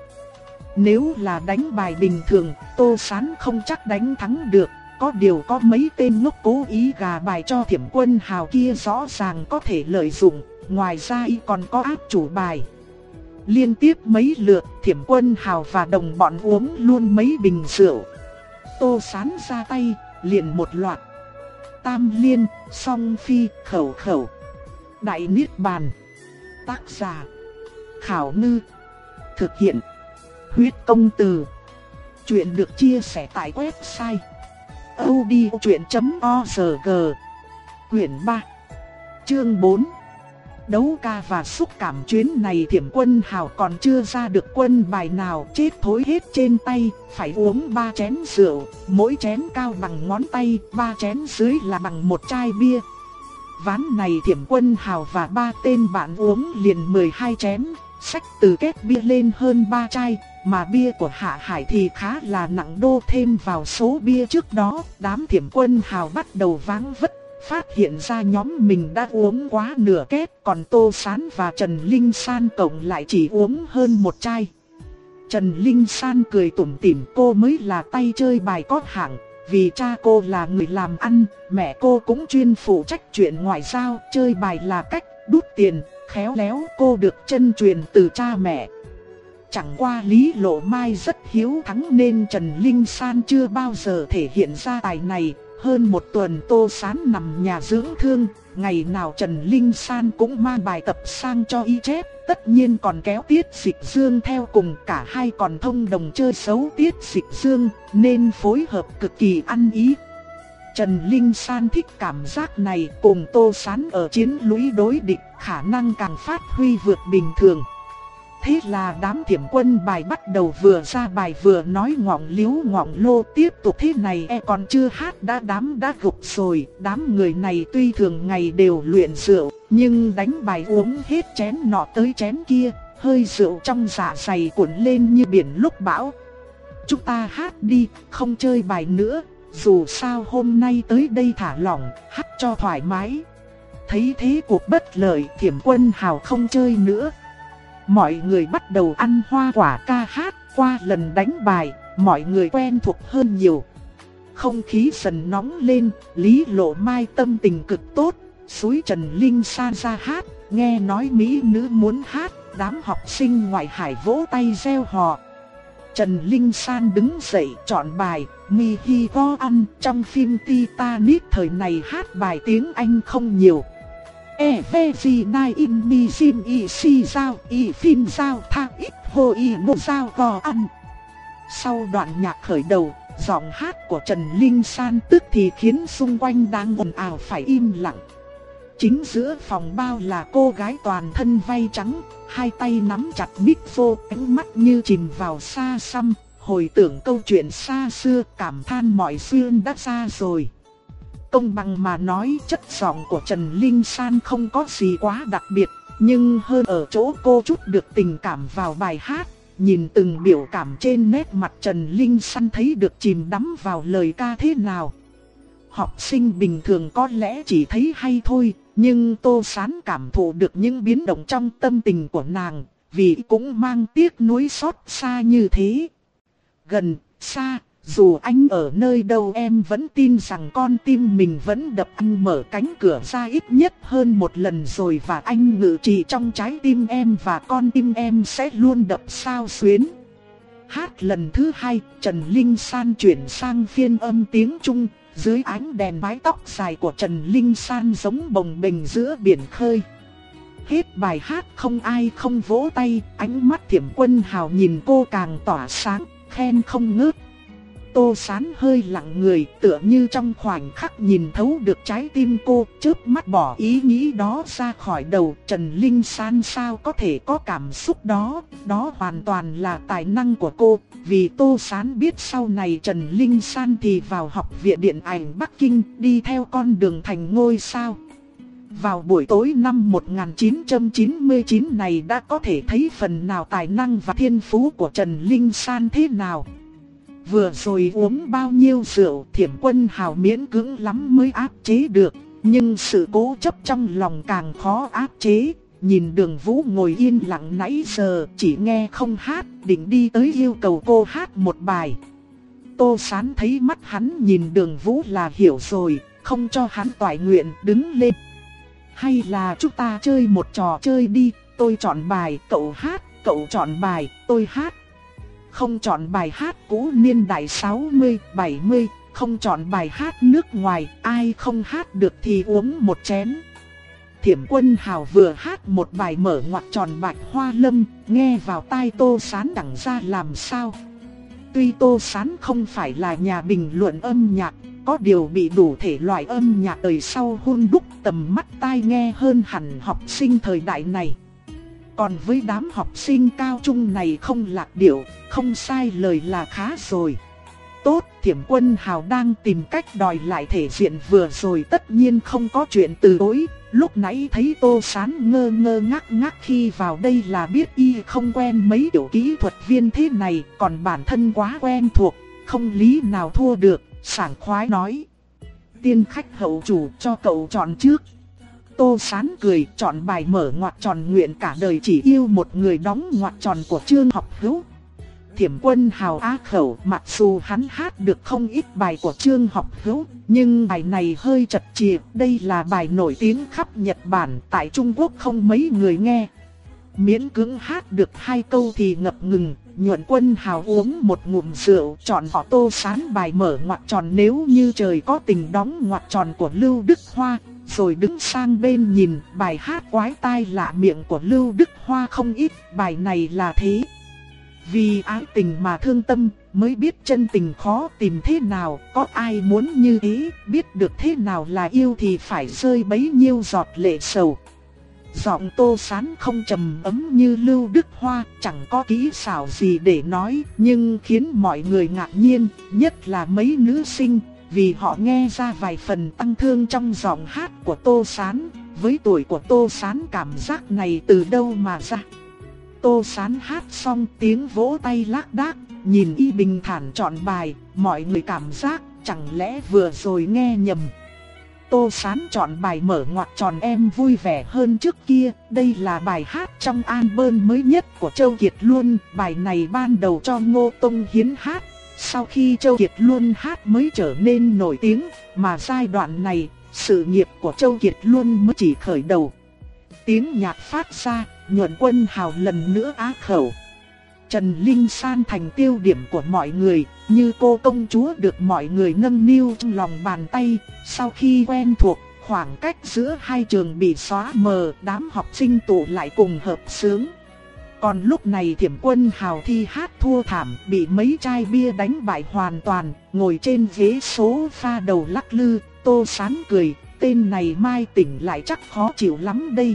Nếu là đánh bài bình thường, Tô Sán không chắc đánh thắng được. Có điều có mấy tên ngốc cố ý gà bài cho Thiểm Quân Hào kia rõ ràng có thể lợi dụng. Ngoài ra y còn có áp chủ bài. Liên tiếp mấy lượt, Thiểm Quân Hào và đồng bọn uống luôn mấy bình rượu. Tô Sán ra tay, liền một loạt tam liên, song phi, khẩu khẩu, đại niết bàn. Tác giả: Khảo Ngư. Thực hiện: Huyết Công Từ. Chuyện được chia sẻ tại website audiochuyện chấm org. Quyển ba, chương bốn. Đấu ca và xúc cảm. Chuyến này Thiểm Quân Hào còn chưa ra được quân bài nào, chết thối hết trên tay, phải uống ba chén rượu, mỗi chén cao bằng ngón tay, ba chén dưới là bằng một chai bia. Ván này Thiểm Quân Hào và ba tên bạn uống liền mười hai chén, xách từ két bia lên hơn ba chai, mà bia của Hạ Hải thì khá là nặng đô, thêm vào số bia trước đó, đám Thiểm Quân Hào bắt đầu váng vất. Phát hiện ra nhóm mình đã uống quá nửa két, còn Tô Sán và Trần Linh San cộng lại chỉ uống hơn một chai. Trần Linh San cười tủm tỉm, cô mới là tay chơi bài có hạng. Vì cha cô là người làm ăn, mẹ cô cũng chuyên phụ trách chuyện ngoại giao, chơi bài là cách đút tiền, khéo léo cô được chân truyền từ cha mẹ. Chẳng qua Lý Lộ Mai rất hiếu thắng nên Trần Linh San chưa bao giờ thể hiện ra tài này. Hơn một tuần Tô Sán nằm nhà dưỡng thương, ngày nào Trần Linh San cũng mang bài tập sang cho y chép, tất nhiên còn kéo Tiết Dịch Dương theo cùng, cả hai còn thông đồng chơi xấu Tiết Dịch Dương, nên phối hợp cực kỳ ăn ý. Trần Linh San thích cảm giác này, cùng Tô Sán ở chiến lũy đối địch, khả năng càng phát huy vượt bình thường. Thế là đám thiểm quân bài bắt đầu vừa ra bài vừa nói ngọng liếu ngọng lô, tiếp tục thế này e còn chưa hát đã đám đã gục rồi. Đám người này tuy thường ngày đều luyện rượu, nhưng đánh bài uống hết chén nọ tới chén kia, hơi rượu trong dạ dày cuộn lên như biển lúc bão. Chúng ta hát đi, không chơi bài nữa, dù sao hôm nay tới đây thả lỏng, hát cho thoải mái. Thấy thế cuộc bất lợi, thiểm quân hào không chơi nữa. Mọi người bắt đầu ăn hoa quả ca hát, qua lần đánh bài, mọi người quen thuộc hơn nhiều. Không khí dần nóng lên, Lý Lộ Mai tâm tình cực tốt, xúi Trần Linh San ra hát, nghe nói mỹ nữ muốn hát, đám học sinh ngoại hải vỗ tay reo hò. Trần Linh San đứng dậy chọn bài, Mi Hi Go Ăn, trong phim Titanic thời này hát bài tiếng Anh không nhiều. E V G nine in mi sim i si giao i phim giao tha ít hồ i một giao gò ăn. Sau đoạn nhạc khởi đầu, giọng hát của Trần Linh San tức thì khiến xung quanh đang ồn ào phải im lặng. Chính giữa phòng bao là cô gái toàn thân vây trắng, hai tay nắm chặt micro, ánh mắt như chìm vào xa xăm, hồi tưởng câu chuyện xa xưa, cảm than mọi xuyên đã xa rồi. Công bằng mà nói, chất giọng của Trần Linh San không có gì quá đặc biệt, nhưng hơn ở chỗ cô chút được tình cảm vào bài hát. Nhìn từng biểu cảm trên nét mặt Trần Linh San thấy được chìm đắm vào lời ca thế nào. Học sinh bình thường có lẽ chỉ thấy hay thôi, nhưng Tô Sán cảm thụ được những biến động trong tâm tình của nàng, vì cũng mang tiếc nuối xót xa như thế. Gần, xa, dù anh ở nơi đâu em vẫn tin rằng con tim mình vẫn đập. Anh mở cánh cửa ra ít nhất hơn một lần rồi và anh ngự trị trong trái tim em và con tim em sẽ luôn đập xao xuyến. Hát lần thứ hai, Trần Linh San chuyển sang phiên âm tiếng Trung. Dưới ánh đèn mái tóc dài của Trần Linh San giống bồng bềnh giữa biển khơi. Hết bài hát không ai không vỗ tay, ánh mắt Thiểm Quân Hào nhìn cô càng tỏa sáng, khen không ngớt. Tô Sán hơi lặng người, tựa như trong khoảnh khắc nhìn thấu được trái tim cô, chớp mắt bỏ ý nghĩ đó ra khỏi đầu. Trần Linh San sao có thể có cảm xúc đó, đó hoàn toàn là tài năng của cô. Vì Tô Sán biết sau này Trần Linh San thì vào học viện điện ảnh Bắc Kinh, đi theo con đường thành ngôi sao. Vào buổi tối năm một nghìn chín trăm chín mươi chín này đã có thể thấy phần nào tài năng và thiên phú của Trần Linh San thế nào. Vừa rồi uống bao nhiêu rượu, Thiểm Quân Hào miễn cưỡng lắm mới áp chế được, nhưng sự cố chấp trong lòng càng khó áp chế. Nhìn Đường Vũ ngồi yên lặng nãy giờ, chỉ nghe không hát, định đi tới yêu cầu cô hát một bài. Tô Sán thấy mắt hắn nhìn Đường Vũ là hiểu rồi, không cho hắn toại nguyện, đứng lên. Hay là chúng ta chơi một trò chơi đi, tôi chọn bài, cậu hát, cậu chọn bài, tôi hát. Không chọn bài hát cũ niên đại sáu mươi, bảy mươi, không chọn bài hát nước ngoài, ai không hát được thì uống một chén. Thiểm Quân Hào vừa hát một bài mở ngoặc tròn Bạch Hoa Lâm, nghe vào tai Tô Sán đẳng ra làm sao. Tuy Tô Sán không phải là nhà bình luận âm nhạc, có điều bị đủ thể loại âm nhạc đời sau hun đúc, tầm mắt tai nghe hơn hẳn học sinh thời đại này. Còn với đám học sinh cao trung này không lạc điệu, không sai lời là khá rồi. Tốt, Thiểm Quân Hào đang tìm cách đòi lại thể diện vừa rồi, tất nhiên không có chuyện từ chối. Lúc nãy thấy Tô Sán ngơ ngơ ngác ngác khi vào đây là biết y không quen mấy kiểu kỹ thuật viên thế này, còn bản thân quá quen thuộc, không lý nào thua được, sảng khoái nói. Tiên khách hậu chủ, cho cậu chọn trước. Tô Sán cười, chọn bài mở ngoặc tròn nguyện cả đời chỉ yêu một người đóng ngoặc tròn của Trương Học Hữu. Thiểm Quân Hào á khẩu, mặc dù hắn hát được không ít bài của Trương Học Hữu, nhưng bài này hơi chật chìa, đây là bài nổi tiếng khắp Nhật Bản, tại Trung Quốc không mấy người nghe. Miễn cưỡng hát được hai câu thì ngập ngừng, Nhuận Quân Hào uống một ngụm rượu, chọn họ Tô Sán bài mở ngoặc tròn nếu như trời có tình đóng ngoặc tròn của Lưu Đức Hoa. Rồi đứng sang bên nhìn bài hát quái tai lạ miệng của Lưu Đức Hoa không ít, bài này là thế. Vì ái tình mà thương tâm, mới biết chân tình khó tìm thế nào, có ai muốn như thế, biết được thế nào là yêu thì phải rơi bấy nhiêu giọt lệ sầu. Giọng Tô Sán không trầm ấm như Lưu Đức Hoa, chẳng có kỹ xảo gì để nói, nhưng khiến mọi người ngạc nhiên, nhất là mấy nữ sinh, vì họ nghe ra vài phần tăng thương trong giọng hát của Tô Sán. Với tuổi của Tô Sán cảm giác này từ đâu mà ra? Tô Sán hát xong tiếng vỗ tay lác đác, nhìn y bình thản chọn bài, mọi người cảm giác chẳng lẽ vừa rồi nghe nhầm. Tô Sán chọn bài mở ngoặc tròn em vui vẻ hơn trước kia, đây là bài hát trong album mới nhất của Châu Kiệt Luân, bài này ban đầu cho Ngô Tông Hiến hát, sau khi Châu Kiệt Luân hát mới trở nên nổi tiếng, mà giai đoạn này, sự nghiệp của Châu Kiệt Luân mới chỉ khởi đầu. Tiếng nhạc phát ra, Nhuận Quân Hào lần nữa á khẩu. Trần Linh San thành tiêu điểm của mọi người, như cô công chúa được mọi người nâng niu trong lòng bàn tay. Sau khi quen thuộc, khoảng cách giữa hai trường bị xóa mờ, đám học sinh tụ lại cùng hợp xướng. Còn lúc này Thiểm Quân Hào thi hát thua thảm, bị mấy chai bia đánh bại hoàn toàn, ngồi trên ghế sofa đầu lắc lư. Tô Sán cười, tên này mai tỉnh lại chắc khó chịu lắm đây.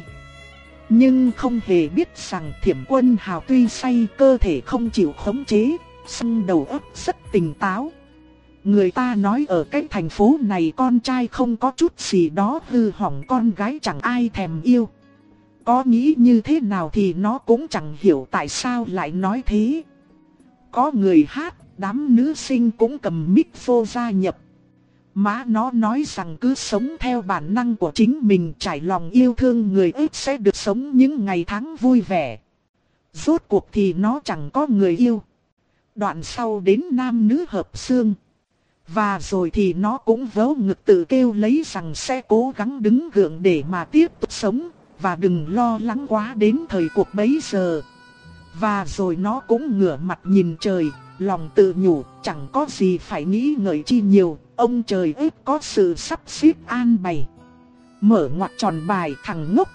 Nhưng không hề biết rằng Thiểm Quân Hào tuy say cơ thể không chịu khống chế, song đầu óc rất tỉnh táo. Người ta nói ở cái thành phố này con trai không có chút gì đó hư hỏng, con gái chẳng ai thèm yêu. Có nghĩ như thế nào thì nó cũng chẳng hiểu tại sao lại nói thế. Có người hát, đám nữ sinh cũng cầm micro gia nhập. Má nó nói rằng cứ sống theo bản năng của chính mình, trải lòng yêu thương người ấy sẽ được sống những ngày tháng vui vẻ. Rốt cuộc thì nó chẳng có người yêu. Đoạn sau đến nam nữ hợp xương. Và rồi thì nó cũng vớ ngực tự kêu lấy rằng sẽ cố gắng đứng gượng để mà tiếp tục sống, và đừng lo lắng quá đến thời cuộc bấy giờ. Và rồi nó cũng ngửa mặt nhìn trời, lòng tự nhủ chẳng có gì phải nghĩ ngợi chi nhiều, ông trời ơi có sự sắp xếp an bày. Mở ngoặc tròn bài thằng ngốc.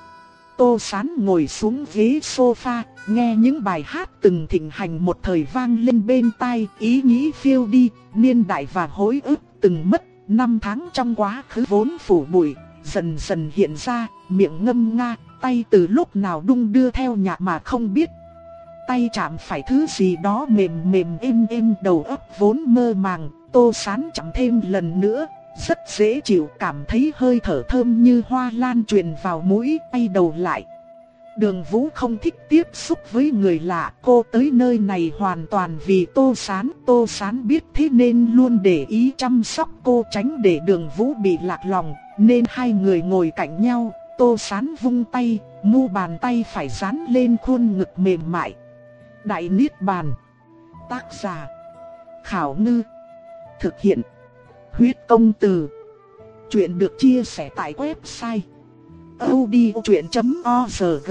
Tô Sán ngồi xuống ghế sofa, nghe những bài hát từng thịnh hành một thời vang lên bên tai, ý nghĩ phiêu đi, niên đại và hối ức từng mất, năm tháng trong quá khứ vốn phủ bụi, dần dần hiện ra, miệng ngâm nga, tay từ lúc nào đung đưa theo nhạc mà không biết. Tay chạm phải thứ gì đó mềm mềm êm êm, đầu óc vốn mơ màng, Tô Sán chạm thêm lần nữa, rất dễ chịu, cảm thấy hơi thở thơm như hoa lan truyền vào mũi, quay đầu lại. Đường Vũ không thích tiếp xúc với người lạ, cô tới nơi này hoàn toàn vì Tô Sán. Tô Sán biết thế nên luôn để ý chăm sóc cô, tránh để Đường Vũ bị lạc lòng, nên hai người ngồi cạnh nhau. Tô Sán vung tay, mu bàn tay phải dán lên khuôn ngực mềm mại. Đại Niết Bàn. Tác giả Khảo Ngư. Thực hiện Huyết Công Từ. Chuyện được chia sẻ tại website audiochuyện chấm org.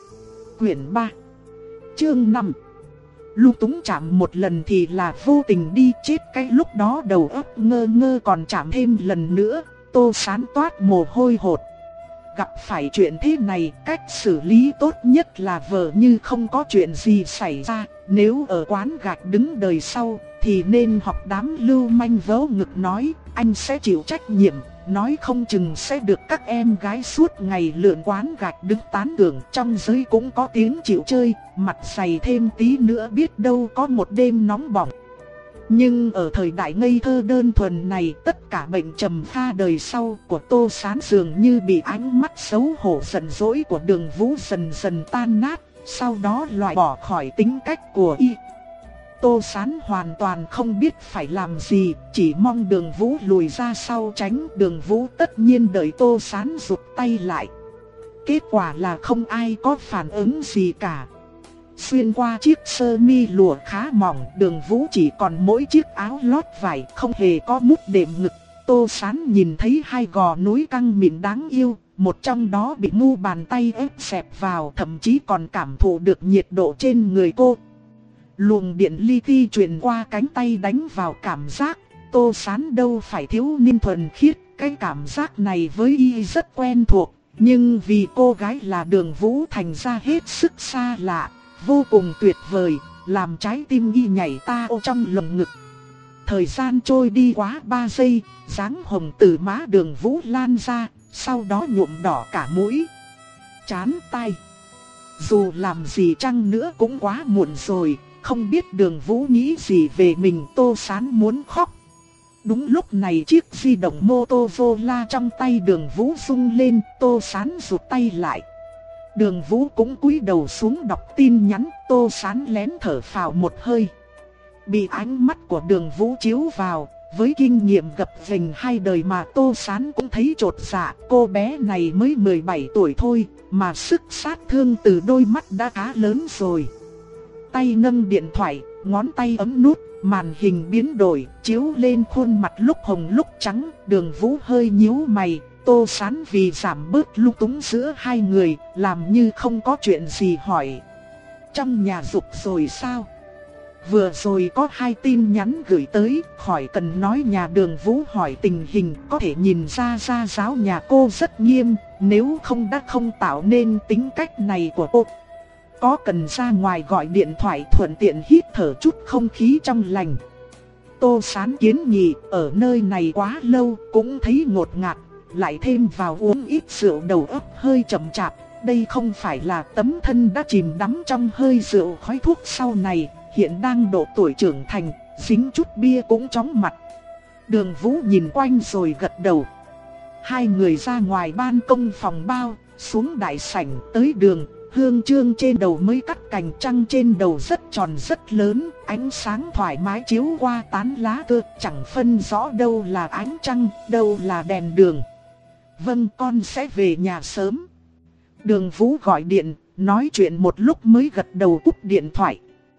Quyển ba, chương năm. Lung túng chạm một lần thì là vô tình đi chết, cái lúc đó đầu óc ngơ ngơ còn chạm thêm lần nữa, Tô Sán toát mồ hôi hột. Gặp phải chuyện thế này, cách xử lý tốt nhất là vờ như không có chuyện gì xảy ra. Nếu ở quán gạch đứng đời sau, thì nên học đám lưu manh vớ ngực nói, anh sẽ chịu trách nhiệm. Nói không chừng sẽ được các em gái suốt ngày lượn quán gạch đứng tán tưởng. Trong giới cũng có tiếng chịu chơi, mặt dày thêm tí nữa biết đâu có một đêm nóng bỏng. Nhưng ở thời đại ngây thơ đơn thuần này, tất cả bệnh trầm kha đời sau của Tô Sán dường như bị ánh mắt xấu hổ giận dỗi của Đường Vũ dần dần tan nát, sau đó loại bỏ khỏi tính cách của y. Tô Sán hoàn toàn không biết phải làm gì, chỉ mong Đường Vũ lùi ra sau tránh. Đường Vũ tất nhiên đợi Tô Sán rụt tay lại. Kết quả là không ai có phản ứng gì cả. Xuyên qua chiếc sơ mi lụa khá mỏng, Đường Vũ chỉ còn mỗi chiếc áo lót vải, không hề có mút đệm ngực. Tô Sán nhìn thấy hai gò núi căng mịn đáng yêu, một trong đó bị mu bàn tay ép xẹp vào, thậm chí còn cảm thụ được nhiệt độ trên người cô. Luồng điện li ti truyền qua cánh tay đánh vào cảm giác. Tô Sán đâu phải thiếu niên thuần khiết, cái cảm giác này với y rất quen thuộc. Nhưng vì cô gái là Đường Vũ thành ra hết sức xa lạ, vô cùng tuyệt vời, làm trái tim y nhảy tao trong lồng ngực. Thời gian trôi đi quá ba giây, dáng hồng từ má Đường Vũ lan ra, sau đó nhuộm đỏ cả mũi. chán tai. Dù làm gì chăng nữa cũng quá muộn rồi, không biết Đường Vũ nghĩ gì về mình. Tô Sán muốn khóc. Đúng lúc này chiếc di động Motorola trong tay Đường Vũ rung lên, Tô Sán rụt tay lại. Đường Vũ cũng cúi đầu xuống đọc tin nhắn, Tô Sán lén thở phào một hơi. Bị ánh mắt của Đường Vũ chiếu vào, với kinh nghiệm gập ghềnh hai đời mà Tô Sán cũng thấy chột dạ. Cô bé này mới mười bảy tuổi thôi, mà sức sát thương từ đôi mắt đã khá lớn rồi. Tay nâng điện thoại, ngón tay ấm nút, màn hình biến đổi, chiếu lên khuôn mặt lúc hồng lúc trắng. Đường Vũ hơi nhíu mày. Tô Sán vì giảm bớt lung túng giữa hai người, làm như không có chuyện gì hỏi: trong nhà Dục rồi sao? Vừa rồi có hai tin nhắn gửi tới, khỏi cần nói. Nhà Đường Vũ hỏi tình hình, có thể nhìn ra gia giáo nhà cô rất nghiêm, nếu không đã không tạo nên tính cách này của cô. Có cần ra ngoài gọi điện thoại thuận tiện hít thở chút không khí trong lành. Tô Sán kiến nghị, ở nơi này quá lâu cũng thấy ngột ngạt, lại thêm vào uống ít rượu đầu óc hơi chậm chạp. Đây không phải là tấm thân đã chìm đắm trong hơi rượu khói thuốc sau này, hiện đang độ tuổi trưởng thành, dính chút bia cũng chóng mặt. Đường Vũ nhìn quanh rồi gật đầu. Hai người ra ngoài ban công phòng bao, xuống đại sảnh, tới đường. Hương trương trên đầu mới cắt cành, trăng trên đầu rất tròn rất lớn, ánh sáng thoải mái chiếu qua tán lá cơ, chẳng phân rõ đâu là ánh trăng, đâu là đèn đường. Vâng, con sẽ về nhà sớm. Đường Vũ gọi điện, nói chuyện một lúc mới gật đầu cúp điện thoại.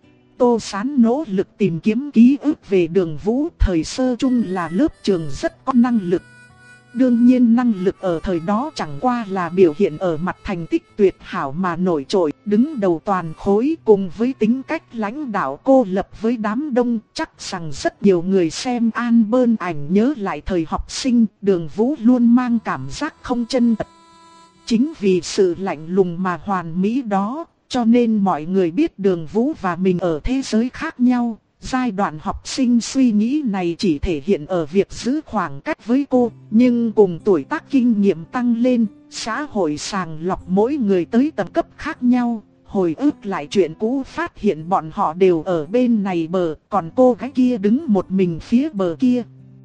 Tô Sán nỗ lực tìm kiếm ký ức về Đường Vũ. Thời sơ chung là lớp trường rất có năng lực. Đương nhiên năng lực ở thời đó chẳng qua là biểu hiện ở mặt thành tích tuyệt hảo mà nổi trội, đứng đầu toàn khối. Cùng với tính cách lãnh đạo cô lập với đám đông, chắc rằng rất nhiều người xem album ảnh nhớ lại thời học sinh, Đường Vũ luôn mang cảm giác không chân thật. Chính vì sự lạnh lùng mà hoàn mỹ đó, cho nên mọi người biết Đường Vũ và mình ở thế giới khác nhau. Giai đoạn học sinh suy nghĩ này chỉ thể hiện ở việc giữ khoảng cách với cô, nhưng cùng tuổi tác kinh nghiệm tăng lên, xã hội sàng lọc mỗi người tới tầm cấp khác nhau. Hồi ức lại chuyện cũ phát hiện bọn họ đều ở bên này bờ, còn cô gái kia đứng một mình phía bờ kia.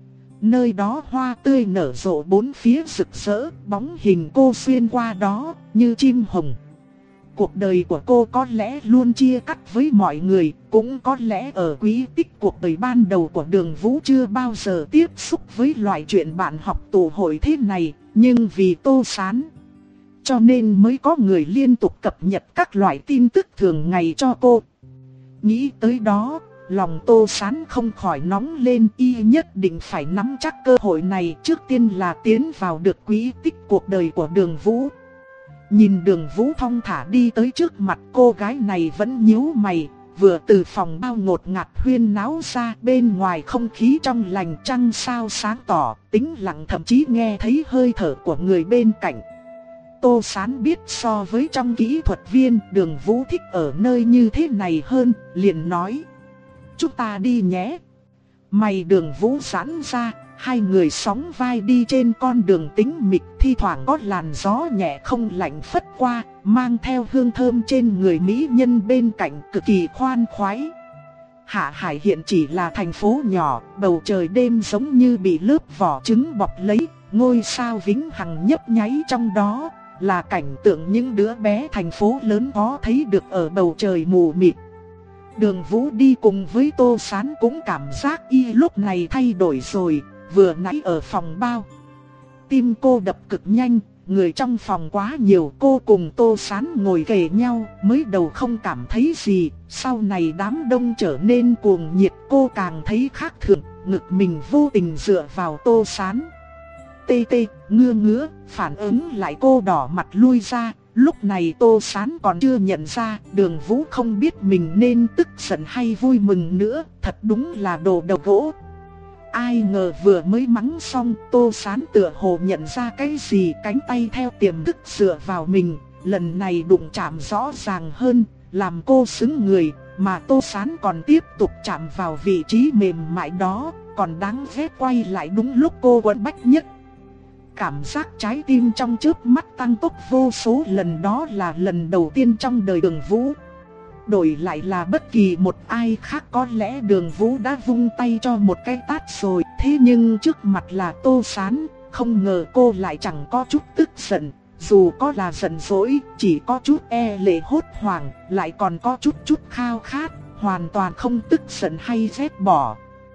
Nơi đó hoa tươi nở rộ bốn phía rực rỡ, bóng hình cô xuyên qua đó như chim hồng. Cuộc đời của cô có lẽ luôn chia cắt với mọi người, cũng có lẽ ở quý tích cuộc đời ban đầu của Đường Vũ chưa bao giờ tiếp xúc với loại chuyện bạn học tụ hội thế này, nhưng vì Tô Sán, cho nên mới có người liên tục cập nhật các loại tin tức thường ngày cho cô. Nghĩ tới đó, lòng Tô Sán không khỏi nóng lên, y nhất định phải nắm chắc cơ hội này, trước tiên là tiến vào được quý tích cuộc đời của Đường Vũ. Nhìn Đường Vũ thong thả đi tới trước mặt, cô gái này vẫn nhíu mày, vừa từ phòng bao ngột ngạt huyên náo ra, bên ngoài không khí trong lành, trăng sao sáng tỏ, tĩnh lặng, thậm chí nghe thấy hơi thở của người bên cạnh. Tô Sán biết so với trong kỹ thuật viên, Đường Vũ thích ở nơi như thế này hơn, liền nói: chúng ta đi nhé. Mày Đường Vũ giãn ra, hai người sóng vai đi trên con đường tĩnh mịch, thi thoảng có làn gió nhẹ không lạnh phất qua, mang theo hương thơm trên người mỹ nhân bên cạnh, cực kỳ khoan khoái. Hạ Hải hiện chỉ là thành phố nhỏ, bầu trời đêm giống như bị lớp vỏ trứng bọc lấy, ngôi sao vĩnh hằng nhấp nháy trong đó, là cảnh tượng những đứa bé thành phố lớn có thấy được ở bầu trời mù mịt. Đường Vũ đi cùng với Tô Sán cũng cảm giác y lúc này thay đổi rồi. Vừa nãy ở phòng bao, tim cô đập cực nhanh, người trong phòng quá nhiều, cô cùng Tô Sán ngồi kề nhau, mới đầu không cảm thấy gì, sau này đám đông trở nên cuồng nhiệt, cô càng thấy khác thường, ngực mình vô tình dựa vào Tô Sán. Tê tê, ngưa ngứa, phản ứng lại cô đỏ mặt lui ra. Lúc này Tô Sán còn chưa nhận ra, Đường Vũ không biết mình nên tức giận hay vui mừng nữa, thật đúng là đồ đầu gỗ. Ai ngờ vừa mới mắng xong, Tô Sán tựa hồ nhận ra cái gì, cánh tay theo tiềm thức dựa vào mình, lần này đụng chạm rõ ràng hơn, làm cô sững người, mà Tô Sán còn tiếp tục chạm vào vị trí mềm mại đó, còn đáng ghét quay lại đúng lúc cô quẫn bách nhất. cảm giác trái tim trong chớp mắt tăng tốc vô số lần, đó là lần đầu tiên trong đời Đường Vũ. Đổi lại là bất kỳ một ai khác có lẽ Đường Vũ đã vung tay cho một cái tát rồi. Thế nhưng trước mặt là Tô Sán, không ngờ cô lại chẳng có chút tức giận. Dù có là giận dỗi, chỉ có chút e lệ hốt hoảng, lại còn có chút chút khao khát, hoàn toàn không tức giận hay ghét bỏ.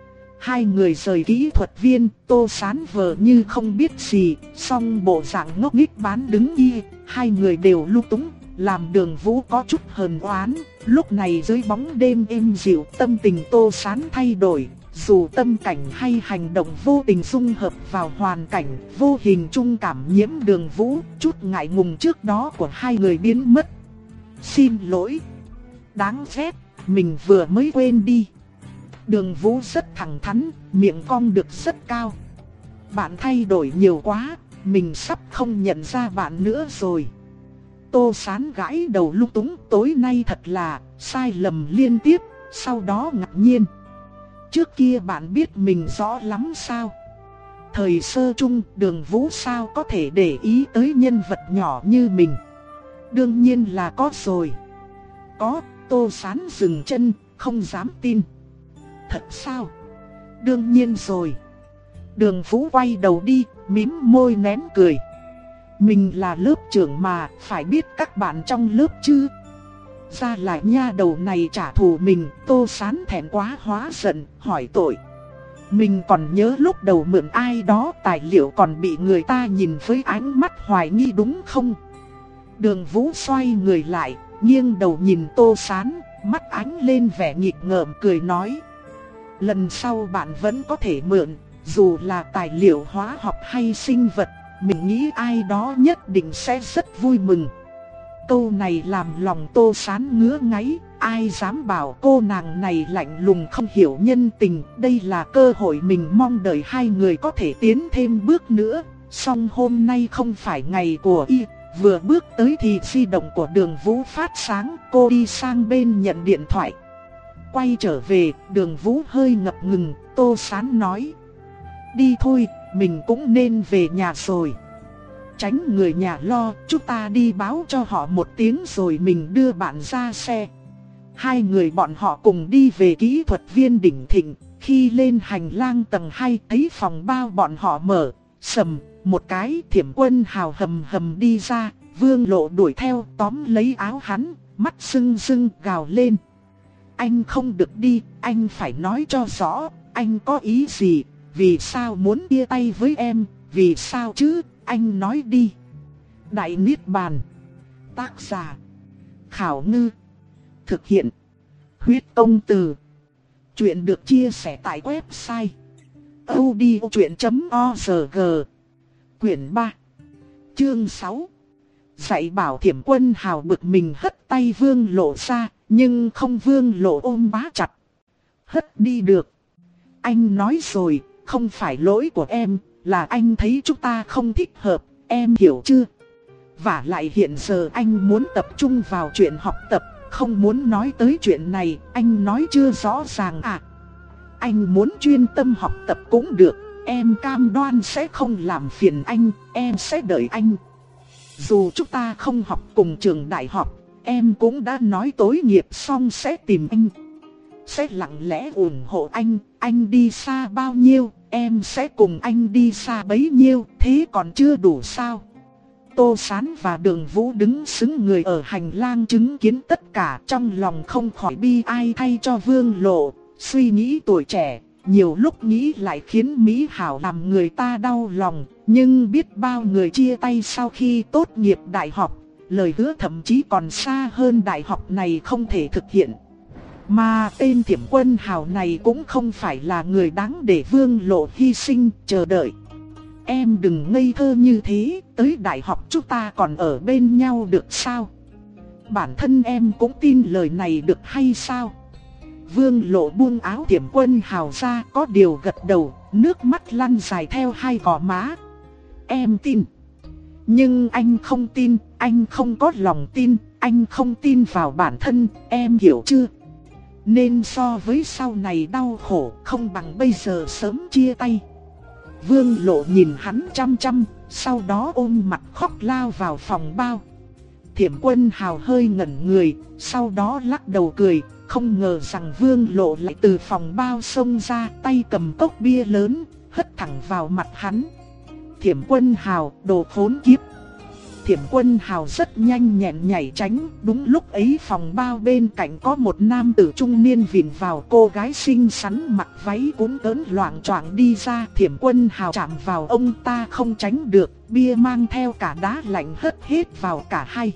Hai người rời kỹ thuật viên, Tô Sán vờ như không biết gì, song bộ dạng ngốc nghếch bán đứng y, hai người đều lung túng, làm Đường Vũ có chút hờn oán. Lúc này dưới bóng đêm êm dịu, tâm tình Tô Sán thay đổi, dù tâm cảnh hay hành động vô tình dung hợp vào hoàn cảnh, vô hình chung cảm nhiễm Đường Vũ, chút ngại ngùng trước đó của hai người biến mất. Xin lỗi, đáng ghét, mình vừa mới quên đi. Đường Vũ rất thẳng thắn, miệng cong được rất cao. Bạn thay đổi nhiều quá, mình sắp không nhận ra bạn nữa rồi. Tô Sán gãi đầu lung túng, tối nay thật là sai lầm liên tiếp, sau đó ngạc nhiên. Trước kia bạn biết mình rõ lắm sao? Thời sơ chung, Đường Vũ sao có thể để ý tới nhân vật nhỏ như mình? Đương nhiên là có rồi. Có, Tô Sán dừng chân, không dám tin. Thật sao? Đương nhiên rồi. Đường Vũ quay đầu đi, mím môi nén cười. Mình là lớp trưởng mà, phải biết các bạn trong lớp chứ. Ra lại nha đầu này trả thù mình, Tô Sán thẹn quá hóa giận, hỏi tội. Mình còn nhớ lúc đầu mượn ai đó tài liệu còn bị người ta nhìn với ánh mắt hoài nghi đúng không? Đường Vũ xoay người lại, nghiêng đầu nhìn Tô Sán, mắt ánh lên vẻ nghịch ngợm cười nói. Lần sau bạn vẫn có thể mượn, dù là tài liệu hóa học hay sinh vật, mình nghĩ ai đó nhất định sẽ rất vui mừng. Câu này làm lòng Tô Sán ngứa ngáy, ai dám bảo cô nàng này lạnh lùng không hiểu nhân tình. Đây là cơ hội mình mong đợi hai người có thể tiến thêm bước nữa. Song hôm nay không phải ngày của y. Vừa bước tới thì di động của Đường Vũ phát sáng, cô đi sang bên nhận điện thoại. Quay trở về, Đường Vũ hơi ngập ngừng, Tô Sán nói. Đi thôi, mình cũng nên về nhà rồi. Tránh người nhà lo, chúng ta đi báo cho họ một tiếng rồi mình đưa bạn ra xe. Hai người bọn họ cùng đi về kỹ thuật viên đỉnh thịnh. Khi lên hành lang tầng hai thấy phòng bao bọn họ mở, sầm, một cái Thiểm Quân Hào hầm hầm đi ra. Vương Lộ đuổi theo tóm lấy áo hắn, mắt sưng sưng gào lên. Anh không được đi, anh phải nói cho rõ, anh có ý gì, vì sao muốn chia tay với em, vì sao chứ, anh nói đi. Đại Niết Bàn. Tác giả Khảo Ngư. Thực hiện Huyết Công Từ. Chuyện được chia sẻ tại website audiochuyện chấm org. Quyển ba, chương sáu. Dạy bảo Thiểm Quân Hào bực mình hất tay Vương Lộ ra, nhưng không Vương Lộ ôm bá chặt. Hất đi được. Anh nói rồi, không phải lỗi của em, là anh thấy chúng ta không thích hợp, em hiểu chưa? Và lại hiện giờ anh muốn tập trung vào chuyện học tập, không muốn nói tới chuyện này, anh nói chưa rõ ràng à? Anh muốn chuyên tâm học tập cũng được, em cam đoan sẽ không làm phiền anh, em sẽ đợi anh. Dù chúng ta không học cùng trường đại học, em cũng đã nói tối nghiệp xong sẽ tìm anh. Sẽ lặng lẽ ủng hộ anh, anh đi xa bao nhiêu, em sẽ cùng anh đi xa bấy nhiêu, thế còn chưa đủ sao? Tô Sán và Đường Vũ đứng xứng người ở hành lang chứng kiến tất cả, trong lòng không khỏi bi ai thay cho Vương Lộ. Suy nghĩ tuổi trẻ, nhiều lúc nghĩ lại khiến mỹ hảo làm người ta đau lòng. Nhưng biết bao người chia tay sau khi tốt nghiệp đại học, lời hứa thậm chí còn xa hơn đại học này không thể thực hiện. Mà tên Thiểm Quân Hào này cũng không phải là người đáng để Vương Lộ hy sinh, chờ đợi. Em đừng ngây thơ như thế, tới đại học chúng ta còn ở bên nhau được sao? Bản thân em cũng tin lời này được hay sao? Vương Lộ buông áo Thiểm Quân Hào ra, có điều gật đầu, nước mắt lăn dài theo hai gò má. Em tin. Nhưng anh không tin, anh không có lòng tin, anh không tin vào bản thân, em hiểu chưa? Nên so với sau này đau khổ, không bằng bây giờ sớm chia tay. Vương Lộ nhìn hắn chăm chăm, sau đó ôm mặt khóc lao vào phòng bao. Thiểm Quân Hào hơi ngẩn người, sau đó lắc đầu cười, không ngờ rằng Vương Lộ lại từ phòng bao xông ra, tay cầm cốc bia lớn, hất thẳng vào mặt hắn. Thiểm Quân Hào, đồ khốn kiếp. Thiểm Quân Hào rất nhanh nhẹn nhảy tránh, đúng lúc ấy phòng bao bên cạnh có một nam tử trung niên vịn vào cô gái xinh xắn mặc váy cuốn tớn loạng choạng đi ra. Thiểm Quân Hào chạm vào ông ta không tránh được, bia mang theo cả đá lạnh hất hết vào cả hai.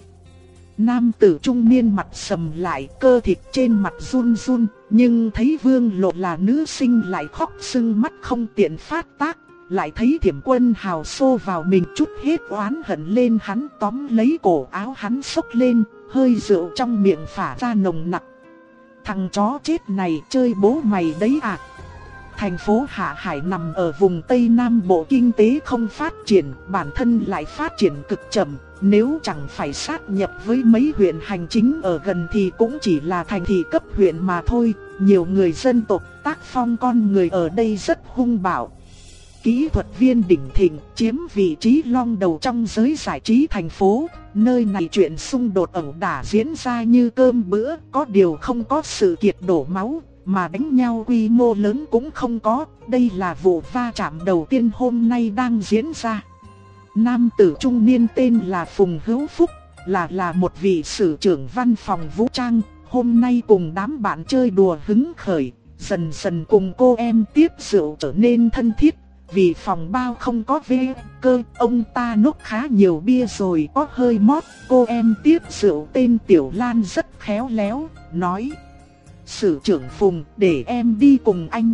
Nam tử trung niên mặt sầm lại, cơ thịt trên mặt run run, nhưng thấy Vương Lộ là nữ sinh lại khóc sưng mắt không tiện phát tác. Lại thấy Thiểm Quân Hào xô vào mình chút hết oán hận lên hắn, tóm lấy cổ áo hắn xốc lên, hơi rượu trong miệng phả ra nồng nặc. Thằng chó chết này chơi bố mày đấy à? Thành phố Hạ Hải nằm ở vùng Tây Nam Bộ, kinh tế không phát triển, bản thân lại phát triển cực chậm. Nếu chẳng phải sát nhập với mấy huyện hành chính ở gần thì cũng chỉ là thành thị cấp huyện mà thôi. Nhiều người dân tộc, tác phong con người ở đây rất hung bạo. Kỹ thuật viên đỉnh thịnh, chiếm vị trí long đầu trong giới giải trí thành phố. Nơi này chuyện xung đột ẩu đả diễn ra như cơm bữa, có điều không có sự kiệt đổ máu, mà đánh nhau quy mô lớn cũng không có. Đây là vụ va chạm đầu tiên hôm nay đang diễn ra. Nam tử trung niên tên là Phùng Hữu Phúc, là là một vị sử trưởng văn phòng vũ trang. Hôm nay cùng đám bạn chơi đùa hứng khởi, dần dần cùng cô em tiếp rượu trở nên thân thiết. Vì phòng bao không có vê cơ, ông ta nốc khá nhiều bia rồi có hơi mót. Cô em tiếp rượu tên Tiểu Lan rất khéo léo, nói: "Sử trưởng Phùng, để em đi cùng anh."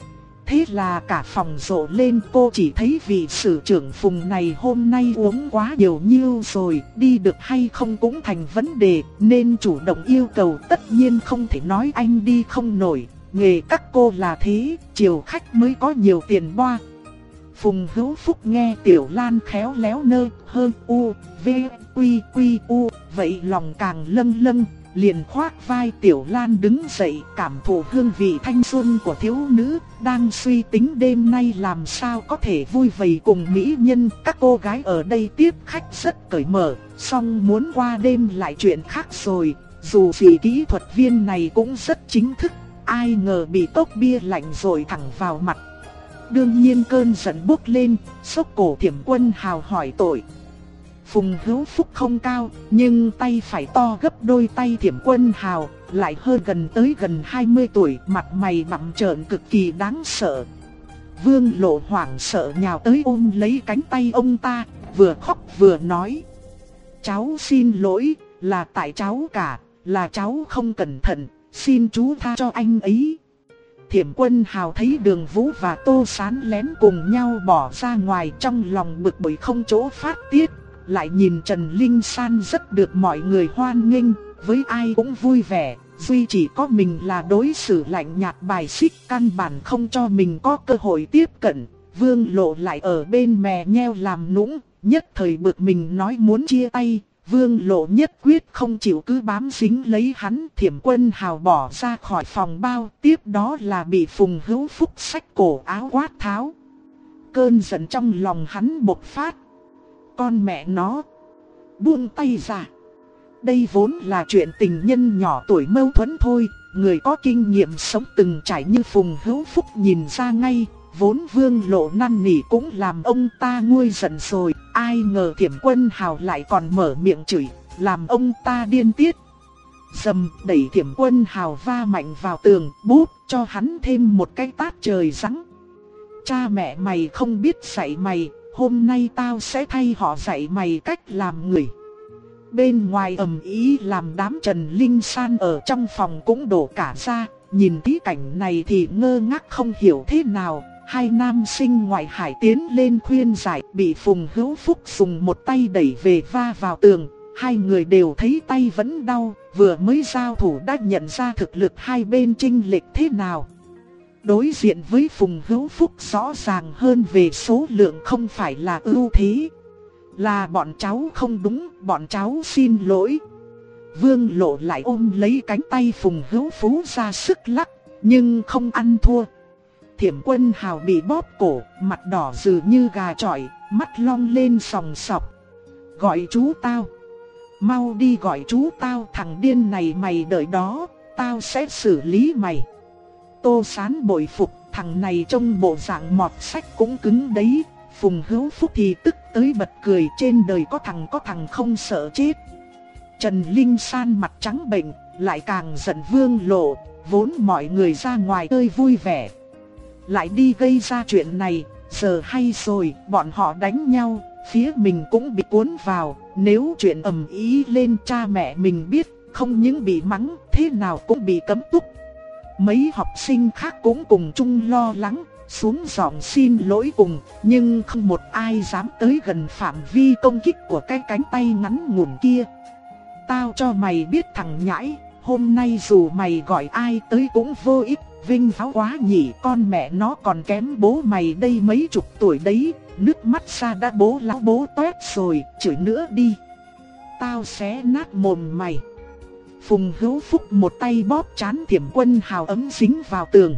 Thế là cả phòng rộ lên. Cô chỉ thấy vị sử trưởng Phùng này hôm nay uống quá nhiều nhiêu rồi, đi được hay không cũng thành vấn đề, nên chủ động yêu cầu. Tất nhiên không thể nói anh đi không nổi, nghề các cô là thế, chiều khách mới có nhiều tiền boa. Phùng Hữu Phúc nghe Tiểu Lan khéo léo nơ hơn u, v, quy quy u, vậy lòng càng lâng lâng, liền khoác vai Tiểu Lan đứng dậy, cảm thụ hương vị thanh xuân của thiếu nữ, đang suy tính đêm nay làm sao có thể vui vầy cùng mỹ nhân. Các cô gái ở đây tiếp khách rất cởi mở, song muốn qua đêm lại chuyện khác rồi. Dù gì kỹ thuật viên này cũng rất chính thức, ai ngờ bị cốc bia lạnh rồi thẳng vào mặt. Đương nhiên cơn giận bốc lên, xốc cổ Thiểm Quân Hào hỏi tội. Phùng Hữu Phúc không cao, nhưng tay phải to gấp đôi tay Thiểm Quân Hào, lại hơn gần tới gần hai mươi tuổi, mặt mày bặm trợn cực kỳ đáng sợ. Vương Lộ hoảng sợ nhào tới ôm lấy cánh tay ông ta, vừa khóc vừa nói: "Cháu xin lỗi, là tại cháu cả, là cháu không cẩn thận, xin chú tha cho anh ấy." Thiểm Quân Hào thấy Đường Vũ và Tô Sán lén cùng nhau bỏ ra ngoài, trong lòng bực bội không chỗ phát tiết. Lại nhìn Trần Linh San rất được mọi người hoan nghênh, với ai cũng vui vẻ, duy chỉ có mình là đối xử lạnh nhạt bài xích, căn bản không cho mình có cơ hội tiếp cận. Vương Lộ lại ở bên mè nheo làm nũng, nhất thời bực mình nói muốn chia tay. Vương Lộ nhất quyết không chịu, cứ bám dính lấy hắn. Thiểm Quân Hào bỏ ra khỏi phòng bao, tiếp đó là bị Phùng Hữu Phúc xách cổ áo quát tháo. Cơn giận trong lòng hắn bộc phát. Con mẹ nó, buông tay ra. Đây vốn là chuyện tình nhân nhỏ tuổi mâu thuẫn thôi, người có kinh nghiệm sống từng trải như Phùng Hữu Phúc nhìn ra ngay. Vốn Vương Lộ năn nỉ cũng làm ông ta nguôi giận rồi, ai ngờ Thiểm Quân Hào lại còn mở miệng chửi, làm ông ta điên tiết. Dầm, đẩy Thiểm Quân Hào va mạnh vào tường, búp cho hắn thêm một cái tát trời giáng. Cha mẹ mày không biết dạy mày, hôm nay tao sẽ thay họ dạy mày cách làm người. Bên ngoài ầm ĩ làm đám Trần Linh San ở trong phòng cũng đổ cả ra, nhìn tí cảnh này thì ngơ ngác không hiểu thế nào. Hai nam sinh ngoại hải tiến lên khuyên giải, bị Phùng Hữu Phúc dùng một tay đẩy về va vào tường. Hai người đều thấy tay vẫn đau, vừa mới giao thủ đã nhận ra thực lực hai bên chênh lệch thế nào. Đối diện với Phùng Hữu Phúc rõ ràng hơn về số lượng không phải là ưu thế. Là bọn cháu không đúng, bọn cháu xin lỗi. Vương Lộ lại ôm lấy cánh tay Phùng Hữu Phú ra sức lắc, nhưng không ăn thua. Thiểm Quân Hào bị bóp cổ, mặt đỏ dừ như gà chọi, mắt long lên sòng sọc. Gọi chú tao. Mau đi gọi chú tao, thằng điên này mày đợi đó, tao sẽ xử lý mày. Tô Sán bội phục, thằng này trông bộ dạng mọt sách cũng cứng đấy. Phùng Hữu Phúc thì tức tới bật cười, trên đời có thằng có thằng không sợ chết. Trần Linh San mặt trắng bệch, lại càng giận Vương Lộ, vốn mọi người ra ngoài chơi vui vẻ, lại đi gây ra chuyện này, giờ hay rồi, bọn họ đánh nhau, phía mình cũng bị cuốn vào, nếu chuyện ầm ĩ lên cha mẹ mình biết, không những bị mắng, thế nào cũng bị cấm túc. Mấy học sinh khác cũng cùng chung lo lắng, xuống giọng xin lỗi cùng, nhưng không một ai dám tới gần phạm vi công kích của cái cánh tay ngắn ngủn kia. Tao cho mày biết thằng nhãi, hôm nay dù mày gọi ai tới cũng vô ích, vinh váo quá nhỉ, con mẹ nó còn kém bố mày đây mấy chục tuổi đấy, nước mắt ra đã bố láo bố toét rồi, chửi nữa đi. Tao xé nát mồm mày. Phùng Hữu Phúc một tay bóp trán Thiểm Quân Hào ấm dính vào tường.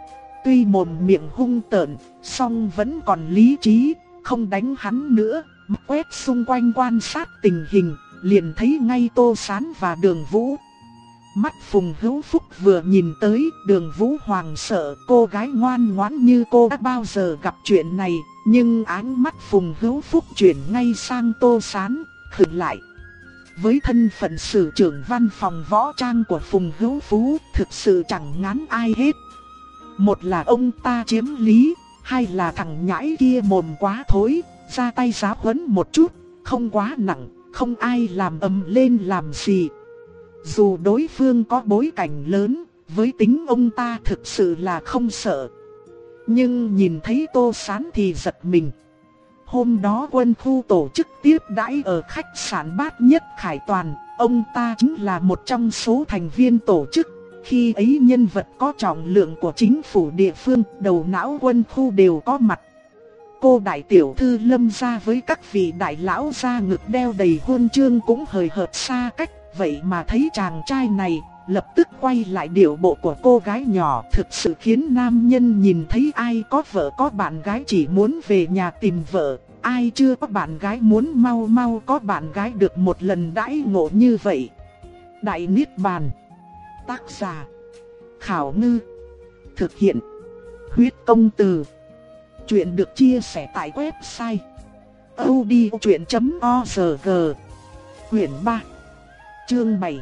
Tuy mồm miệng hung tợn, song vẫn còn lý trí, không đánh hắn nữa, mắt quét xung quanh quan sát tình hình, liền thấy ngay Tô Sán và Đường Vũ. Mắt Phùng Hữu Phúc vừa nhìn tới, Đường Vũ hoàng sợ, cô gái ngoan ngoãn như cô đã bao giờ gặp chuyện này, nhưng ánh mắt Phùng Hữu Phúc chuyển ngay sang Tô Sán, khựng lại. Với thân phận sử trưởng văn phòng võ trang của Phùng Hữu Phú, thực sự chẳng ngán ai hết. Một là ông ta chiếm lý, hai là thằng nhãi kia mồm quá thối, ra tay giáo huấn một chút, không quá nặng, không ai làm ầm lên làm gì. Dù đối phương có bối cảnh lớn, với tính ông ta thực sự là không sợ. Nhưng nhìn thấy Tô Sán thì giật mình. Hôm đó quân khu tổ chức tiếp đãi ở khách sạn Bát Nhất Khải Toàn, ông ta chính là một trong số thành viên tổ chức. Khi ấy nhân vật có trọng lượng của chính phủ địa phương, đầu não quân khu đều có mặt. Cô đại tiểu thư Lâm gia với các vị đại lão gia ngực đeo đầy huân chương cũng hời hợt xa cách. Vậy mà thấy chàng trai này, lập tức quay lại điệu bộ của cô gái nhỏ, thực sự khiến nam nhân nhìn thấy ai có vợ có bạn gái chỉ muốn về nhà tìm vợ, ai chưa có bạn gái muốn mau mau có bạn gái được một lần đãi ngộ như vậy. Đại Niết Bàn. Tác giả Khảo Ngư. Thực hiện Huyết Công Từ. Chuyện được chia sẻ tại website audiochuyện chấm org. Quyển ba, chương bảy.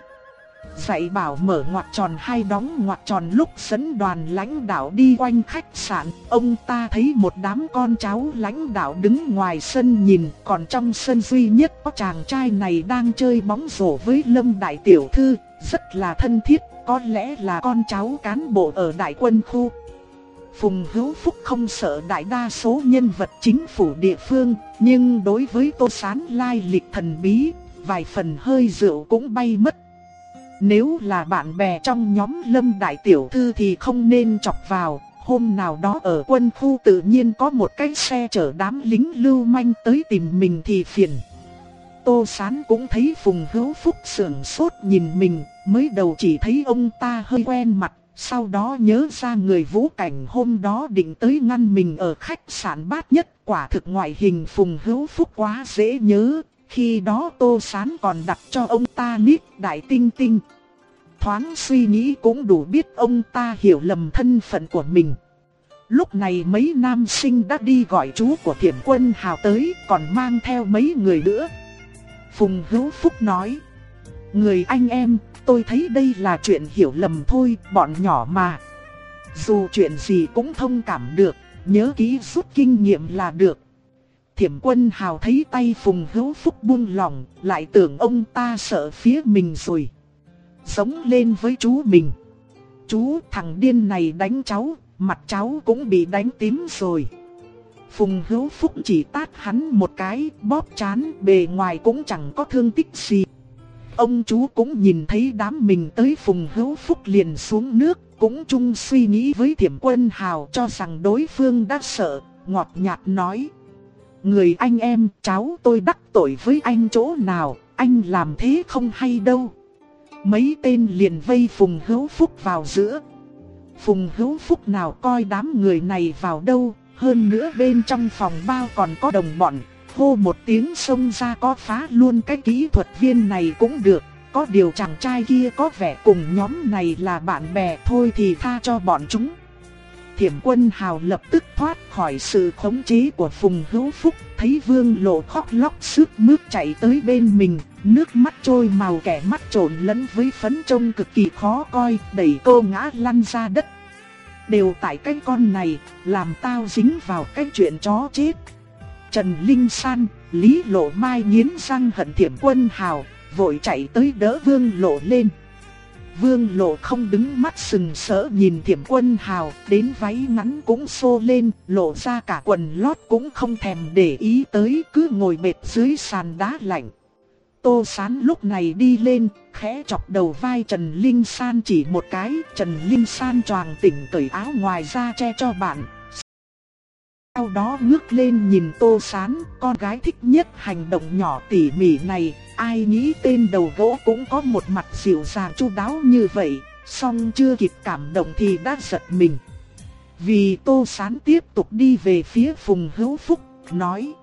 Dạy bảo mở ngoặc tròn hay đóng ngoặc tròn. Lúc dẫn đoàn lãnh đạo đi quanh khách sạn, ông ta thấy một đám con cháu lãnh đạo đứng ngoài sân nhìn, còn trong sân duy nhất có chàng trai này đang chơi bóng rổ với Lâm đại tiểu thư, rất là thân thiết, có lẽ là con cháu cán bộ ở đại quân khu. Phùng Hữu Phúc không sợ đại đa số nhân vật chính phủ địa phương, nhưng đối với Tô Sán lai lịch thần bí, vài phần hơi rượu cũng bay mất. Nếu là bạn bè trong nhóm Lâm đại tiểu thư thì không nên chọc vào. Hôm nào đó ở quân khu tự nhiên có một cái xe chở đám lính lưu manh tới tìm mình thì phiền. Tô Sán cũng thấy Phùng Hữu Phúc sững sốt nhìn mình, mới đầu chỉ thấy ông ta hơi quen mặt, sau đó nhớ ra người Vũ Cảnh hôm đó định tới ngăn mình ở khách sạn Bát Nhất. Quả thực ngoại hình Phùng Hữu Phúc quá dễ nhớ, khi đó Tô Sán còn đặt cho ông ta nick Đại Tinh Tinh. Thoáng suy nghĩ cũng đủ biết ông ta hiểu lầm thân phận của mình. Lúc này mấy nam sinh đã đi gọi chú của Thiểm Quân Hào tới, còn mang theo mấy người nữa. Phùng Hữu Phúc nói: người anh em, tôi thấy đây là chuyện hiểu lầm thôi, bọn nhỏ mà. Dù chuyện gì cũng thông cảm được, nhớ kỹ rút kinh nghiệm là được. Thiểm Quân Hào thấy tay Phùng Hữu Phúc buông lỏng, lại tưởng ông ta sợ phía mình rồi. Giống lên với chú mình: chú, thằng điên này đánh cháu, mặt cháu cũng bị đánh tím rồi. Phùng Hữu Phúc chỉ tát hắn một cái, bóp trán, bề ngoài cũng chẳng có thương tích gì. Ông chú cũng nhìn thấy đám mình tới, Phùng Hữu Phúc liền xuống nước, cũng chung suy nghĩ với Thiểm Quân Hào, cho rằng đối phương đã sợ, ngọt nhạt nói: người anh em, cháu tôi đắc tội với anh chỗ nào, anh làm thế không hay đâu. Mấy tên liền vây Phùng Hữu Phúc vào giữa. Phùng Hữu Phúc nào coi đám người này vào đâu, hơn nữa bên trong phòng bao còn có đồng bọn, hô một tiếng xông ra có phá luôn cái kỹ thuật viên này cũng được. Có điều chàng trai kia có vẻ cùng nhóm này là bạn bè thôi thì tha cho bọn chúng. Thiểm Quân Hào lập tức thoát khỏi sự khống chế của Phùng Hữu Phúc, thấy Vương Lộ khóc lóc sướt mướt chạy tới bên mình, nước mắt trôi màu kẻ mắt trộn lẫn với phấn trông cực kỳ khó coi, đẩy cô ngã lăn ra đất. Đều tại cái con này, làm tao dính vào cái chuyện chó chết. Trần Linh San, Lý Lộ Mai nghiến răng hận Thiểm Quân Hào, vội chạy tới đỡ Vương Lộ lên. Vương Lộ không đứng mắt sừng sỡ nhìn Thiểm Quân Hào, đến váy ngắn cũng xô lên, lộ ra cả quần lót cũng không thèm để ý tới, cứ ngồi bệt dưới sàn đá lạnh. Tô Sán lúc này đi lên, khẽ chọc đầu vai Trần Linh San chỉ một cái, Trần Linh San choàng tỉnh cởi áo ngoài ra che cho bạn. Sau đó ngước lên nhìn Tô Sán, con gái thích nhất hành động nhỏ tỉ mỉ này, ai nghĩ tên đầu gỗ cũng có một mặt dịu dàng chu đáo như vậy, song chưa kịp cảm động thì đã giật mình. Vì Tô Sán tiếp tục đi về phía Phùng Hữu Phúc, nói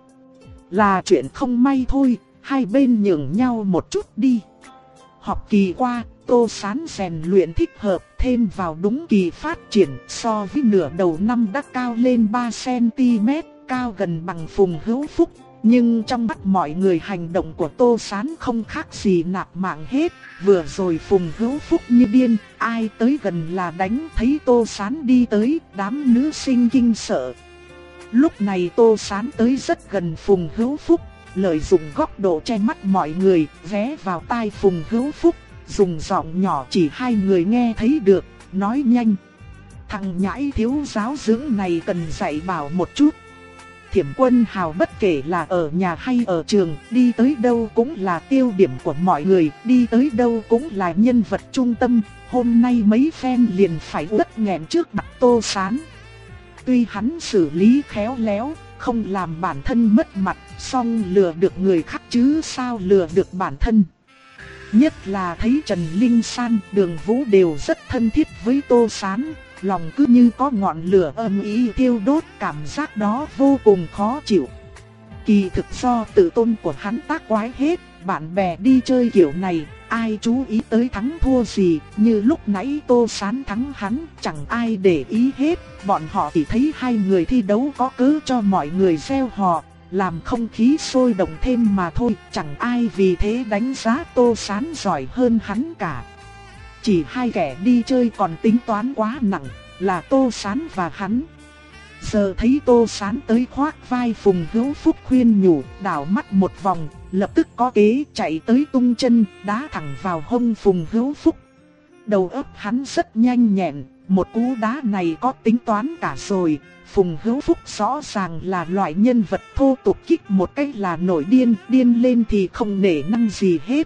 là chuyện không may thôi, hai bên nhường nhau một chút đi. Học kỳ qua, Tô Sán rèn luyện thích hợp, thêm vào đúng kỳ phát triển, so với nửa đầu năm đã cao lên ba xăng ti mét, cao gần bằng Phùng Hữu Phúc. Nhưng trong mắt mọi người hành động của Tô Sán không khác gì nạp mạng hết. Vừa rồi Phùng Hữu Phúc như điên, ai tới gần là đánh, thấy Tô Sán đi tới, đám nữ sinh kinh sợ. Lúc này Tô Sán tới rất gần Phùng Hữu Phúc, lợi dụng góc độ che mắt mọi người, ghé vào tai Phùng Hữu Phúc, dùng giọng nhỏ chỉ hai người nghe thấy được, nói nhanh. Thằng nhãi thiếu giáo dưỡng này cần dạy bảo một chút. Thiểm Quân Hào bất kể là ở nhà hay ở trường, đi tới đâu cũng là tiêu điểm của mọi người, đi tới đâu cũng là nhân vật trung tâm. Hôm nay mấy fan liền phải uất nghẹn trước mặt Tô Sán. Tuy hắn xử lý khéo léo, không làm bản thân mất mặt, song lừa được người khác chứ sao lừa được bản thân. Nhất là thấy Trần Linh San, Đường Vũ đều rất thân thiết với Tô Sán, lòng cứ như có ngọn lửa âm ý thiêu đốt, cảm giác đó vô cùng khó chịu. Kỳ thực do tự tôn của hắn tác quái hết, bạn bè đi chơi kiểu này, ai chú ý tới thắng thua gì, như lúc nãy Tô Sán thắng hắn, chẳng ai để ý hết, bọn họ chỉ thấy hai người thi đấu có cớ cho mọi người reo hò, làm không khí sôi động thêm mà thôi, chẳng ai vì thế đánh giá Tô Sán giỏi hơn hắn cả. Chỉ hai kẻ đi chơi còn tính toán quá nặng, là Tô Sán và hắn. Giờ thấy Tô Sán tới khoác vai Phùng Hữu Phúc khuyên nhủ, đảo mắt một vòng, lập tức có kế chạy tới tung chân, đá thẳng vào hông Phùng Hữu Phúc. Đầu óc hắn rất nhanh nhẹn, một cú đá này có tính toán cả rồi. Phùng Hữu Phúc rõ ràng là loại nhân vật thô tục, kích một cái là nổi điên, điên lên thì không nể năng gì hết.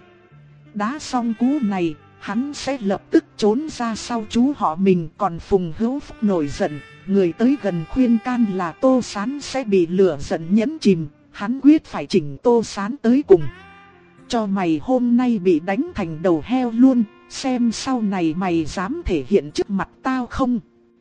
Đá xong cú này, hắn sẽ lập tức trốn ra sau chú họ mình, còn Phùng Hữu Phúc nổi giận, người tới gần khuyên can là Tô Sán sẽ bị lửa giận nhấn chìm, hắn quyết phải chỉnh Tô Sán tới cùng. Cho mày hôm nay bị đánh thành đầu heo luôn, xem sau này mày dám thể hiện trước mặt tao không?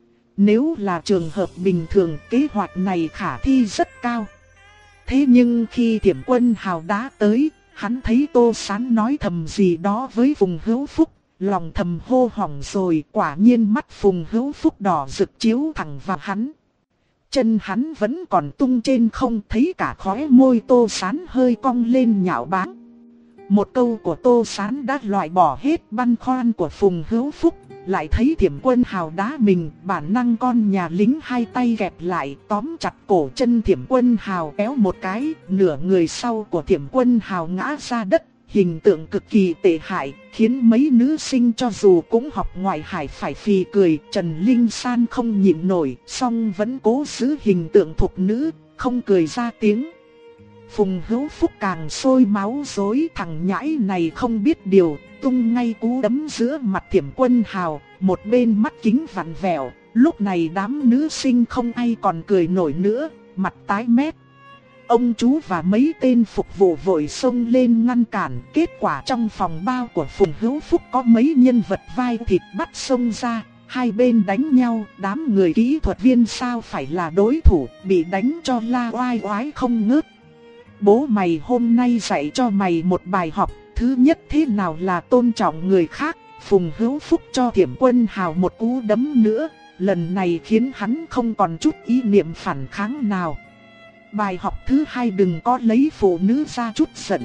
Nếu là trường hợp bình thường, kế hoạch này khả thi rất cao. Thế nhưng khi Thiểm Quân Hào đá tới, hắn thấy Tô Sán nói thầm gì đó với Phùng Hữu Phúc, lòng thầm hô hỏng rồi, quả nhiên mắt Phùng Hữu Phúc đỏ rực chiếu thẳng vào hắn. Chân hắn vẫn còn tung trên không, thấy cả khóe môi Tô Sán hơi cong lên nhạo báng. Một câu của Tô Sán đã loại bỏ hết băn khoăn của Phùng Hữu Phúc, lại thấy Thiểm Quân Hào đá mình, bản năng con nhà lính hai tay gẹp lại, tóm chặt cổ chân Thiểm Quân Hào kéo một cái, nửa người sau của Thiểm Quân Hào ngã ra đất, hình tượng cực kỳ tệ hại, khiến mấy nữ sinh cho dù cũng học ngoại hải phải phì cười. Trần Linh San không nhịn nổi, song vẫn cố giữ hình tượng thục nữ, không cười ra tiếng. Phùng Hữu Phúc càng sôi máu rối, thằng nhãi này không biết điều, tung ngay cú đấm giữa mặt Thiểm Quân Hào, một bên mắt kính vặn vẹo. Lúc này đám nữ sinh không ai còn cười nổi nữa, mặt tái mét. Ông chú và mấy tên phục vụ vội xông lên ngăn cản, kết quả trong phòng bao của Phùng Hữu Phúc có mấy nhân vật vai thịt bắt xông ra, hai bên đánh nhau, đám người kỹ thuật viên sao phải là đối thủ, bị đánh cho la oai oái không ngớt. Bố mày hôm nay dạy cho mày một bài học, thứ nhất thế nào là tôn trọng người khác. Phùng Hữu Phúc cho Thiểm Quân Hào một cú đấm nữa, lần này khiến hắn không còn chút ý niệm phản kháng nào. Bài học thứ hai, đừng có lấy phụ nữ ra chút giận.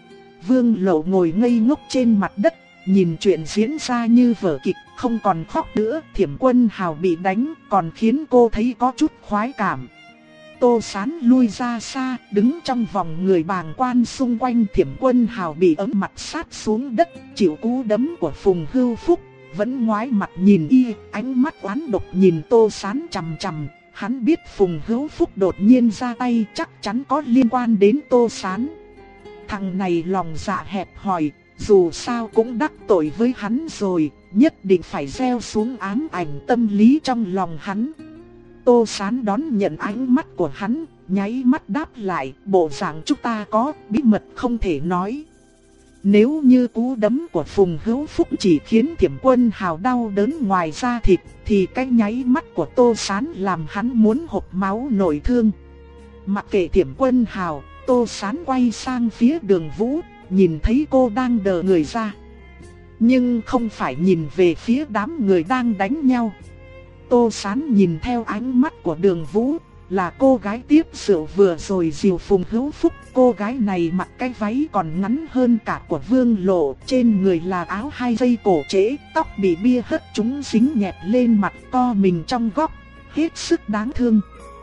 Vương Lậu ngồi ngây ngốc trên mặt đất, nhìn chuyện diễn ra như vở kịch, không còn khóc nữa. Thiểm Quân Hào bị đánh còn khiến cô thấy có chút khoái cảm. Tô Sán lui ra xa, đứng trong vòng người bàng quan xung quanh. Thiểm Quân Hào bị ấm mặt sát xuống đất, chịu cú đấm của Phùng Hữu Phúc, vẫn ngoái mặt nhìn y, ánh mắt oán độc nhìn Tô Sán chằm chằm. Hắn biết Phùng Hữu Phúc đột nhiên ra tay chắc chắn có liên quan đến Tô Sán. Thằng này lòng dạ hẹp hòi, dù sao cũng đắc tội với hắn rồi, nhất định phải gieo xuống ám ảnh tâm lý trong lòng hắn. Tô Sán đón nhận ánh mắt của hắn, nháy mắt đáp lại, bộ dạng chúng ta có bí mật không thể nói. Nếu như cú đấm của Phùng Hữu Phúc chỉ khiến Thiểm Quân Hào đau đớn ngoài da thịt, thì cái nháy mắt của Tô Sán làm hắn muốn hộc máu nội thương. Mặc kệ Thiểm Quân Hào, Tô Sán quay sang phía Đường Vũ, nhìn thấy cô đang đờ người ra. Nhưng không phải nhìn về phía đám người đang đánh nhau. Tô Sán nhìn theo ánh mắt của Đường Vũ, là cô gái tiếp rượu vừa rồi dìu Phùng Hữu Phúc. Cô gái này mặc cái váy còn ngắn hơn cả của Vương Lộ, trên người là áo hai dây cổ trễ, tóc bị bia hất chúng dính nhẹp lên mặt, co mình trong góc, hết sức đáng thương.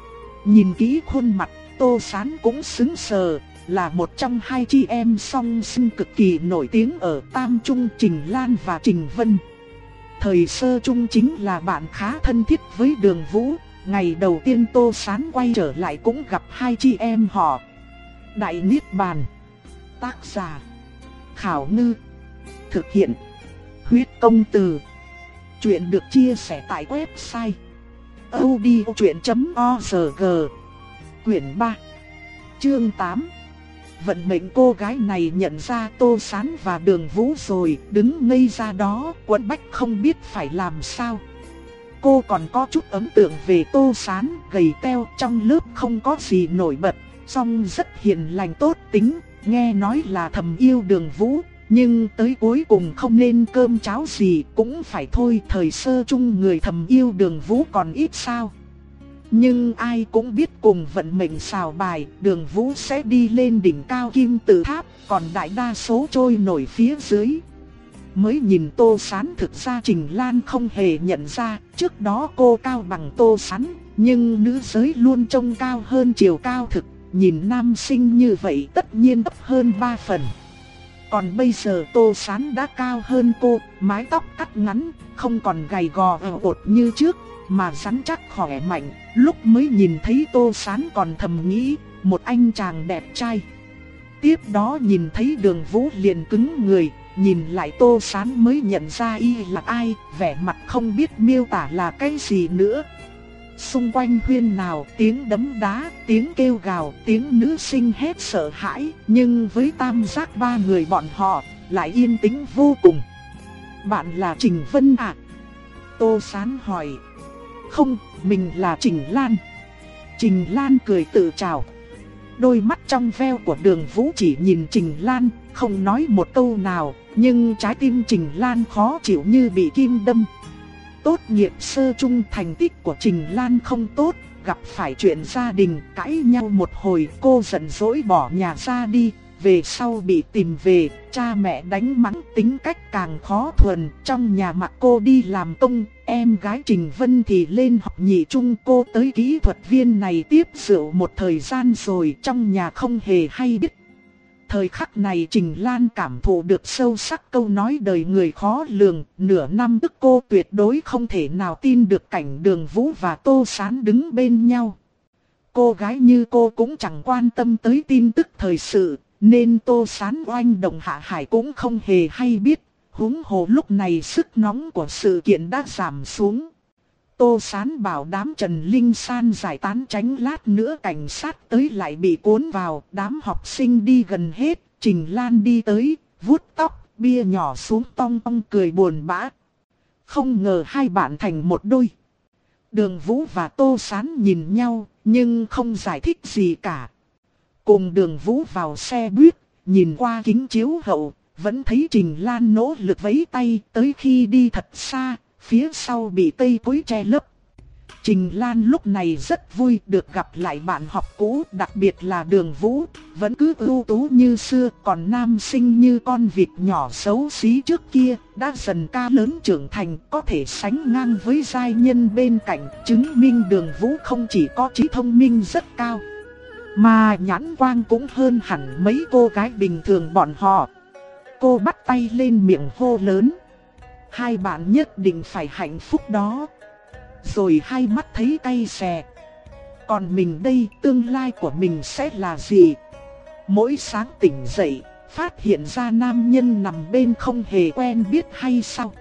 Nhìn kỹ khuôn mặt, Tô Sán cũng sững sờ, là một trong hai chị em song sinh cực kỳ nổi tiếng ở Tam Trung, Trình Lan và Trình Vân. Thời sơ trung chính là bạn khá thân thiết với Đường Vũ. Ngày đầu tiên Tô Sán quay trở lại cũng gặp hai chị em họ. Đại Niết Bàn. Tác giả Khảo Ngư. Thực hiện Huyết Công Từ. Chuyện được chia sẻ tại website audiochuyện chấm org. Quyển ba, chương tám. Vận mệnh. Cô gái này nhận ra Tô Sán và Đường Vũ rồi, đứng ngây ra đó, quẫn bách không biết phải làm sao. Cô còn có chút ấn tượng về Tô Sán, gầy teo, trong lớp không có gì nổi bật, song rất hiền lành tốt tính, nghe nói là thầm yêu Đường Vũ, nhưng tới cuối cùng không nên cơm cháo gì cũng phải thôi. Thời sơ chung người thầm yêu Đường Vũ còn ít sao. Nhưng ai cũng biết cùng vận mệnh xào bài, Đường Vũ sẽ đi lên đỉnh cao kim tự tháp, còn đại đa số trôi nổi phía dưới. Mới nhìn Tô Sán, thực ra Trình Lan không hề nhận ra, trước đó cô cao bằng Tô Sán, nhưng nữ giới luôn trông cao hơn chiều cao thực, nhìn nam sinh như vậy tất nhiên thấp hơn ba phần. Còn bây giờ Tô Sán đã cao hơn cô, mái tóc cắt ngắn, không còn gầy gò ờ ột như trước, mà rắn chắc khỏe mạnh. Lúc mới nhìn thấy Tô Sán còn thầm nghĩ, một anh chàng đẹp trai. Tiếp đó nhìn thấy Đường Vũ liền cứng người, nhìn lại Tô Sán mới nhận ra y là ai, vẻ mặt không biết miêu tả là cái gì nữa. Xung quanh huyên náo, tiếng đấm đá, tiếng kêu gào, tiếng nữ sinh hét sợ hãi, nhưng với tam giác ba người bọn họ, lại yên tĩnh vô cùng. Bạn là Trình Vân à? Tô Sán hỏi. Không, mình là Trình Lan. Trình Lan cười tự chào. Đôi mắt trong veo của Đường Vũ chỉ nhìn Trình Lan, không nói một câu nào, nhưng trái tim Trình Lan khó chịu như bị kim đâm. Tốt nghiệp sơ trung, thành tích của Trình Lan không tốt, gặp phải chuyện gia đình, cãi nhau một hồi, cô giận dỗi bỏ nhà ra đi. Về sau bị tìm về, cha mẹ đánh mắng, tính cách càng khó thuần. Trong nhà mặc cô đi làm công, em gái Trình Vân thì lên học nhị trung. Cô tới kỹ thuật viên này tiếp rượu một thời gian rồi, trong nhà không hề hay biết. Thời khắc này Trình Lan cảm thụ được sâu sắc câu nói đời người khó lường. Nửa năm trước cô tuyệt đối không thể nào tin được cảnh Đường Vũ và Tô Sán đứng bên nhau. Cô gái như cô cũng chẳng quan tâm tới tin tức thời sự, nên Tô Sán oanh động hạ hải cũng không hề hay biết. Huống hồ lúc này sức nóng của sự kiện đã giảm xuống. Tô Sán bảo đám Trần Linh San giải tán, tránh lát nữa cảnh sát tới lại bị cuốn vào. Đám học sinh đi gần hết, Trình Lan đi tới, vuốt tóc, bia nhỏ xuống tong tong cười buồn bã. Không ngờ hai bạn thành một đôi. Đường Vũ và Tô Sán nhìn nhau, nhưng không giải thích gì cả. Cùng Đường Vũ vào xe buýt, nhìn qua kính chiếu hậu, vẫn thấy Trình Lan nỗ lực vẫy tay tới khi đi thật xa, phía sau bị cây cối che lấp. Trình Lan lúc này rất vui được gặp lại bạn học cũ, đặc biệt là Đường Vũ, vẫn cứ ưu tú như xưa, còn nam sinh như con vịt nhỏ xấu xí trước kia, đã dần cao lớn trưởng thành, có thể sánh ngang với giai nhân bên cạnh, chứng minh Đường Vũ không chỉ có trí thông minh rất cao, mà nhãn quang cũng hơn hẳn mấy cô gái bình thường bọn họ. Cô bắt tay lên miệng hô lớn: hai bạn nhất định phải hạnh phúc đó. Rồi hai mắt thấy cay xè. Còn mình đây, tương lai của mình sẽ là gì? Mỗi sáng tỉnh dậy, phát hiện ra nam nhân nằm bên không hề quen biết hay sao?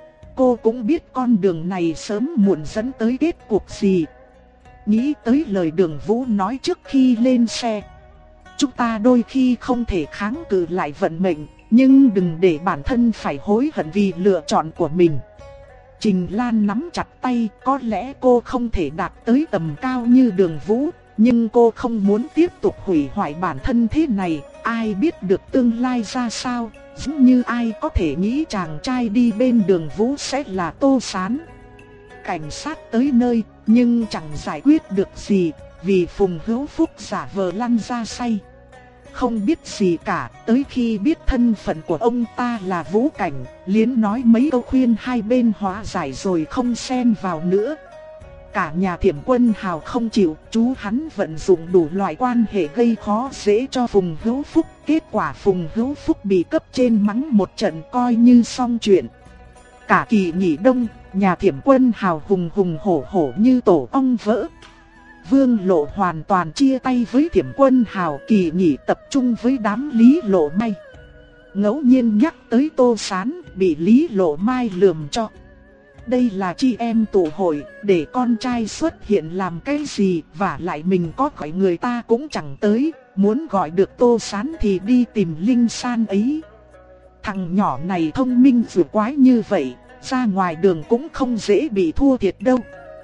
Cô cũng biết con đường này sớm muộn dẫn tới kết cục gì. Nghĩ tới lời Đường Vũ nói trước khi lên xe: chúng ta đôi khi không thể kháng cự lại vận mệnh, nhưng đừng để bản thân phải hối hận vì lựa chọn của mình. Trình Lan nắm chặt tay, có lẽ cô không thể đạt tới tầm cao như Đường Vũ, nhưng cô không muốn tiếp tục hủy hoại bản thân thế này. Ai biết được tương lai ra sao, giống như ai có thể nghĩ chàng trai đi bên Đường Vũ sẽ là Tô Sán. Cảnh sát tới nơi, nhưng chẳng giải quyết được gì, vì Phùng Hữu Phúc giả vờ lăn ra say. Không biết gì cả, tới khi biết thân phận của ông ta là Vũ Cảnh, liến nói mấy câu khuyên hai bên hóa giải rồi không xen vào nữa. Cả nhà Thiểm Quân Hào không chịu, chú hắn vận dụng đủ loại quan hệ gây khó dễ cho Phùng Hữu Phúc. Kết quả Phùng Hữu Phúc bị cấp trên mắng một trận coi như xong chuyện. Cả kỳ nghỉ đông, nhà Thiểm Quân Hào hùng hùng hổ hổ như tổ ong vỡ. Vương Lộ hoàn toàn chia tay với Thiểm Quân Hào, kỳ nghỉ tập trung với đám Lý Lộ Mai. Ngẫu nhiên nhắc tới Tô Sán, bị Lý Lộ Mai lườm cho. Đây là chị em tụ hội, để con trai xuất hiện làm cái gì, và lại mình có gọi người ta cũng chẳng tới, muốn gọi được Tô Sán thì đi tìm Linh San ấy. Thằng nhỏ này thông minh vừa quái như vậy, ra ngoài đường cũng không dễ bị thua thiệt đâu.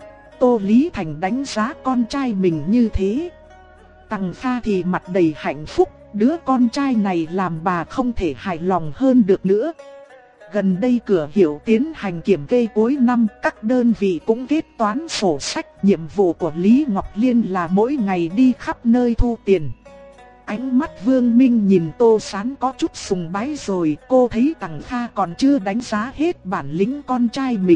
Tô Lý Thành đánh giá con trai mình như thế. Tằng Kha thì mặt đầy hạnh phúc, đứa con trai này làm bà không thể hài lòng hơn được nữa. Gần đây cửa hiệu tiến hành kiểm kê cuối năm, các đơn vị cũng kết toán sổ sách. Nhiệm vụ của Lý Ngọc Liên là mỗi ngày đi khắp nơi thu tiền. Ánh mắt Vương Minh nhìn Tô Sán có chút sùng bái rồi, cô thấy Tằng Kha còn chưa đánh giá hết bản lĩnh con trai mình.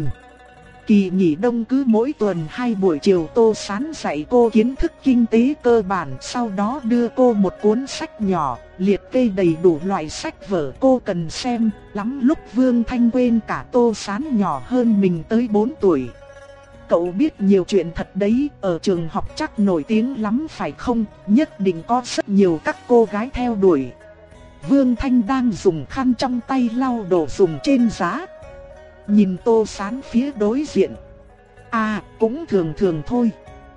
Kỳ nghỉ đông cứ mỗi tuần hai buổi chiều Tô Sán dạy cô kiến thức kinh tế cơ bản, sau đó đưa cô một cuốn sách nhỏ, liệt kê đầy đủ loại sách vở cô cần xem. Lắm lúc Vương Thanh quên cả Tô Sán nhỏ hơn mình tới bốn tuổi. Cậu biết nhiều chuyện thật đấy, ở trường học chắc nổi tiếng lắm phải không? Nhất định có rất nhiều các cô gái theo đuổi. Vương Thanh đang dùng khăn trong tay lau đồ dùng trên giá, nhìn Tô Sán phía đối diện. À, cũng thường thường thôi.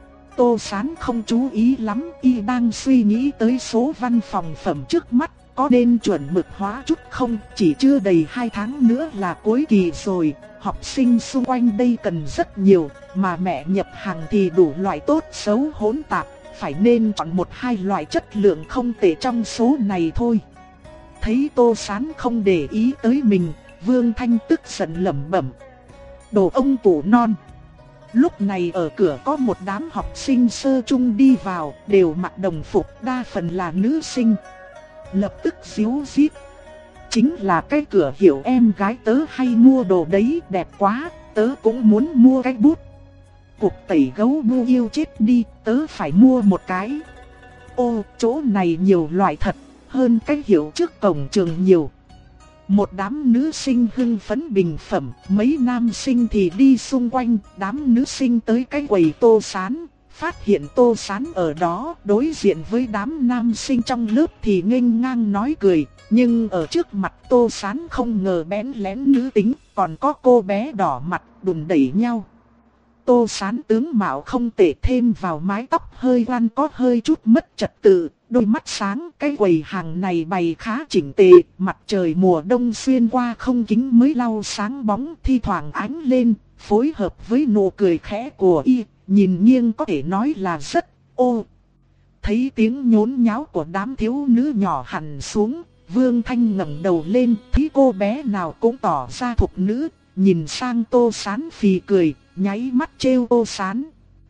Tô Sán không chú ý lắm, y đang suy nghĩ tới số văn phòng phẩm trước mắt, có nên chuẩn mực hóa chút không? Chỉ chưa đầy hai tháng nữa là cuối kỳ rồi, học sinh xung quanh đây cần rất nhiều, mà mẹ nhập hàng thì đủ loại tốt xấu hỗn tạp, phải nên chọn một hai loại chất lượng không tệ trong số này thôi. Thấy Tô Sán không để ý tới mình, Vương Thanh tức giận lẩm bẩm: đồ ông cụ non. Lúc này ở cửa có một đám học sinh sơ trung đi vào, đều mặc đồng phục, đa phần là nữ sinh. Lập tức xíu xít: chính là cái cửa hiệu em gái tớ hay mua đồ đấy, đẹp quá, tớ cũng muốn mua cái bút. Cục tẩy gấu bu yêu chết đi, tớ phải mua một cái. Ô, chỗ này nhiều loại thật, hơn cái hiệu trước cổng trường nhiều. Một đám nữ sinh hưng phấn bình phẩm, mấy nam sinh thì đi xung quanh. Đám nữ sinh tới cái quầy Tô Sán, phát hiện Tô Sán ở đó, đối diện với đám nam sinh trong lớp thì nghênh ngang nói cười. Nhưng ở trước mặt Tô Sán không ngờ bén lén nữ tính, còn có cô bé đỏ mặt đùn đẩy nhau. Tô Sán tướng mạo không tệ, thêm vào mái tóc hơi lăn có hơi chút mất trật tự, đôi mắt sáng. Cái quầy hàng này bày khá chỉnh tề, mặt trời mùa đông xuyên qua không kính mới lau sáng bóng thi thoảng ánh lên, phối hợp với nụ cười khẽ của y, nhìn nghiêng có thể nói là rất ô. Thấy tiếng nhốn nháo của đám thiếu nữ nhỏ hẳn xuống, Vương Thanh ngẩng đầu lên, thấy cô bé nào cũng tỏ ra thục nữ, nhìn sang Tô Sán phì cười, nháy mắt trêu Tô Sán.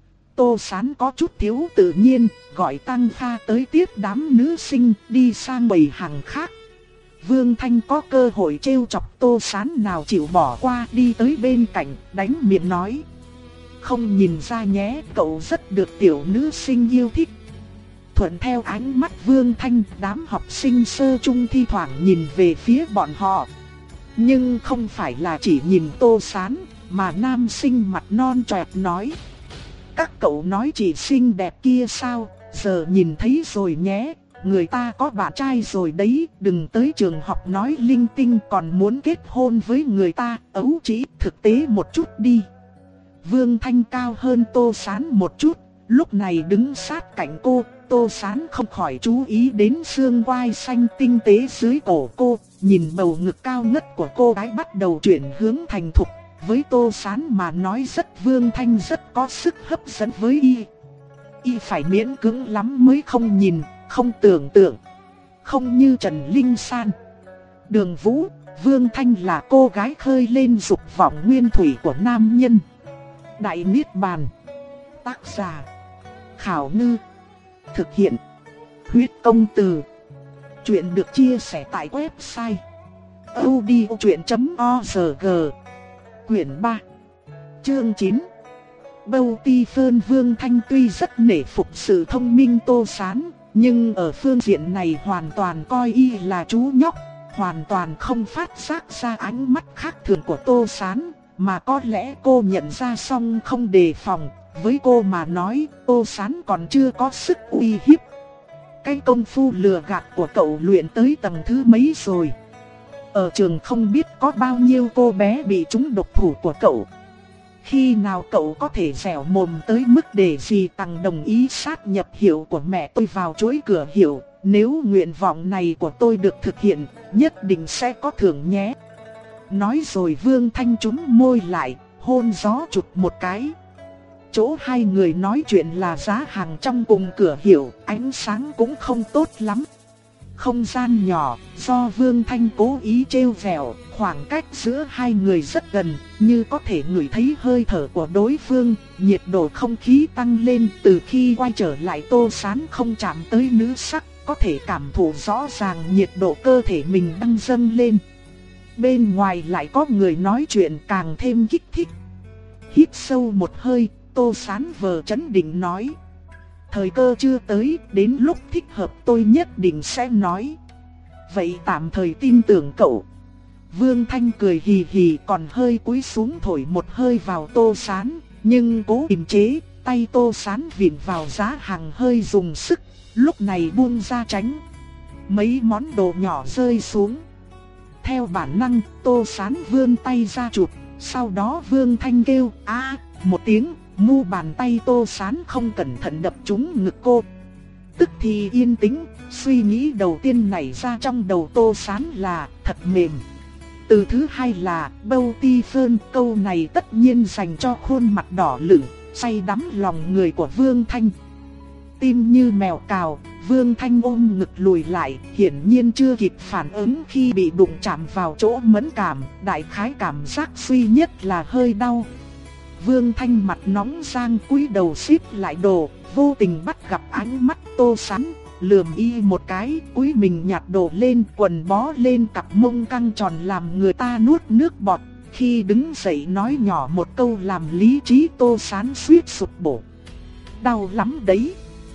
Tô Sán có chút thiếu tự nhiên, gọi Tăng Kha tới tiếp đám nữ sinh đi sang quầy hàng khác. Vương Thanh có cơ hội trêu chọc Tô Sán nào chịu bỏ qua, đi tới bên cạnh, đánh miệng nói: không nhìn ra nhé, cậu rất được tiểu nữ sinh yêu thích. Thuận theo ánh mắt Vương Thanh, đám học sinh sơ trung thi thoảng nhìn về phía bọn họ. Nhưng không phải là chỉ nhìn Tô Sán, mà nam sinh mặt non choẹt nói: các cậu nói chị xinh đẹp kia sao, giờ nhìn thấy rồi nhé, người ta có bạn trai rồi đấy, đừng tới trường học nói linh tinh còn muốn kết hôn với người ta, ấu trĩ thực tế một chút đi. Vương Thanh cao hơn Tô Sán một chút, lúc này đứng sát cạnh cô, Tô Sán không khỏi chú ý đến xương quai xanh tinh tế dưới cổ cô, nhìn bầu ngực cao ngất của cô gái bắt đầu chuyển hướng thành thục. Với Tô Sán mà nói rất Vương Thanh rất có sức hấp dẫn với y. Y phải miễn cưỡng lắm mới không nhìn, không tưởng tượng. Không như Trần Linh San, Đường Vũ, Vương Thanh là cô gái khơi lên dục vọng nguyên thủy của nam nhân. Đại Niết Bàn. Tác giả: Khảo Ngư. Thực hiện: Huyết Công Từ. Chuyện được chia sẻ tại website audiochuyện chấm org. Quyển ba, chương chín. Bâu Ti Phơn. Vương Thanh tuy rất nể phục sự thông minh Tô Sán, nhưng ở phương diện này hoàn toàn coi y là chú nhóc, hoàn toàn không phát giác ra ánh mắt khác thường của Tô Sán, mà có lẽ cô nhận ra song không đề phòng. Với cô mà nói, Tô Sán còn chưa có sức uy hiếp. Cái công phu lừa gạt của cậu luyện tới tầng thứ mấy rồi? Ở trường không biết có bao nhiêu cô bé bị trúng độc thủ của cậu. Khi nào cậu có thể dẻo mồm tới mức để dì Tằng đồng ý sát nhập hiệu của mẹ tôi vào chuỗi cửa hiệu? Nếu nguyện vọng này của tôi được thực hiện, nhất định sẽ có thưởng nhé. Nói rồi Vương Thanh trúng môi lại, hôn gió chụp một cái. Chỗ hai người nói chuyện là giá hàng trong cùng cửa hiệu, ánh sáng cũng không tốt lắm. Không gian nhỏ, do Vương Thanh cố ý trêu vẹo, khoảng cách giữa hai người rất gần, như có thể ngửi thấy hơi thở của đối phương, nhiệt độ không khí tăng lên. Từ khi quay trở lại, Tô Sán không chạm tới nữ sắc, có thể cảm thụ rõ ràng nhiệt độ cơ thể mình đang dâng lên. Bên ngoài lại có người nói chuyện càng thêm kích thích. Hít sâu một hơi, Tô Sán vờ trấn định nói: thời cơ chưa tới, đến lúc thích hợp tôi nhất định sẽ nói. Vậy tạm thời tin tưởng cậu. Vương Thanh cười hì hì, còn hơi cúi xuống thổi một hơi vào Tô Sán, nhưng cố kiềm chế, tay Tô Sán vịn vào giá hàng hơi dùng sức, lúc này buông ra tránh. Mấy món đồ nhỏ rơi xuống. Theo bản năng, Tô Sán vươn tay ra chụp, sau đó Vương Thanh kêu a một tiếng, mu bàn tay Tô Sán không cẩn thận đập trúng ngực cô. Tức thì yên tĩnh, suy nghĩ đầu tiên nảy ra trong đầu Tô Sán là thật mềm. Từ thứ hai là Bâu Ti Phơn, câu này tất nhiên dành cho khuôn mặt đỏ lửng, say đắm lòng người của Vương Thanh. Tim như mèo cào, Vương Thanh ôm ngực lùi lại, hiển nhiên chưa kịp phản ứng khi bị đụng chạm vào chỗ mẫn cảm, đại khái cảm giác duy nhất là hơi đau. Vương Thanh mặt nóng sang cúi đầu xít lại đồ, vô tình bắt gặp ánh mắt Tô Sán, lườm y một cái, cúi mình nhặt đồ lên, quần bó lên cặp mông căng tròn làm người ta nuốt nước bọt. Khi đứng dậy nói nhỏ một câu làm lý trí Tô Sán suýt sụp đổ. Đau lắm đấy.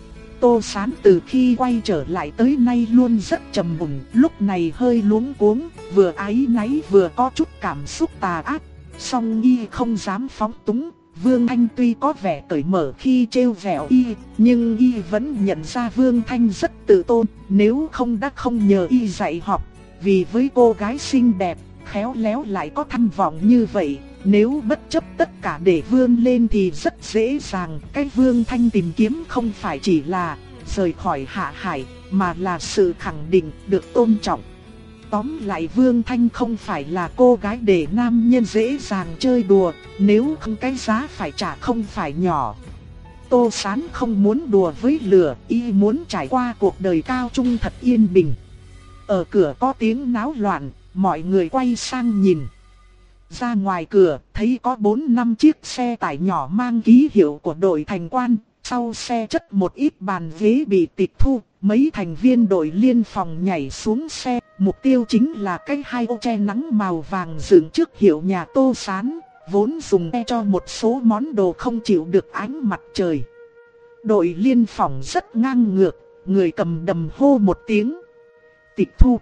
Tô Sán từ khi quay trở lại tới nay luôn rất trầm mùn, lúc này hơi luống cuống, vừa áy náy vừa có chút cảm xúc tà ác. Song y không dám phóng túng. Vương Thanh tuy có vẻ cởi mở khi trêu vẹo y, nhưng y vẫn nhận ra Vương Thanh rất tự tôn, nếu không đã không nhờ y dạy học. Vì với cô gái xinh đẹp, khéo léo lại có tham vọng như vậy, nếu bất chấp tất cả để vươn lên thì rất dễ dàng. Cái Vương Thanh tìm kiếm không phải chỉ là rời khỏi Hạ Hải, mà là sự khẳng định được tôn trọng. Tóm lại Vương Thanh không phải là cô gái để nam nhân dễ dàng chơi đùa, nếu không cái giá phải trả không phải nhỏ. Tô Sán không muốn đùa với lửa, y muốn trải qua cuộc đời cao trung thật yên bình. Ở cửa có tiếng náo loạn, mọi người quay sang nhìn. Ra ngoài cửa, thấy có bốn năm chiếc xe tải nhỏ mang ký hiệu của đội thành quan. Sau xe chất một ít bàn ghế bị tịch thu, mấy thành viên đội liên phòng nhảy xuống xe. Mục tiêu chính là cái hai ô che nắng màu vàng dựng trước hiệu nhà Tô Sán, vốn dùng e cho một số món đồ không chịu được ánh mặt trời. Đội liên phòng rất ngang ngược, người cầm đầm hô một tiếng. Tịch thu.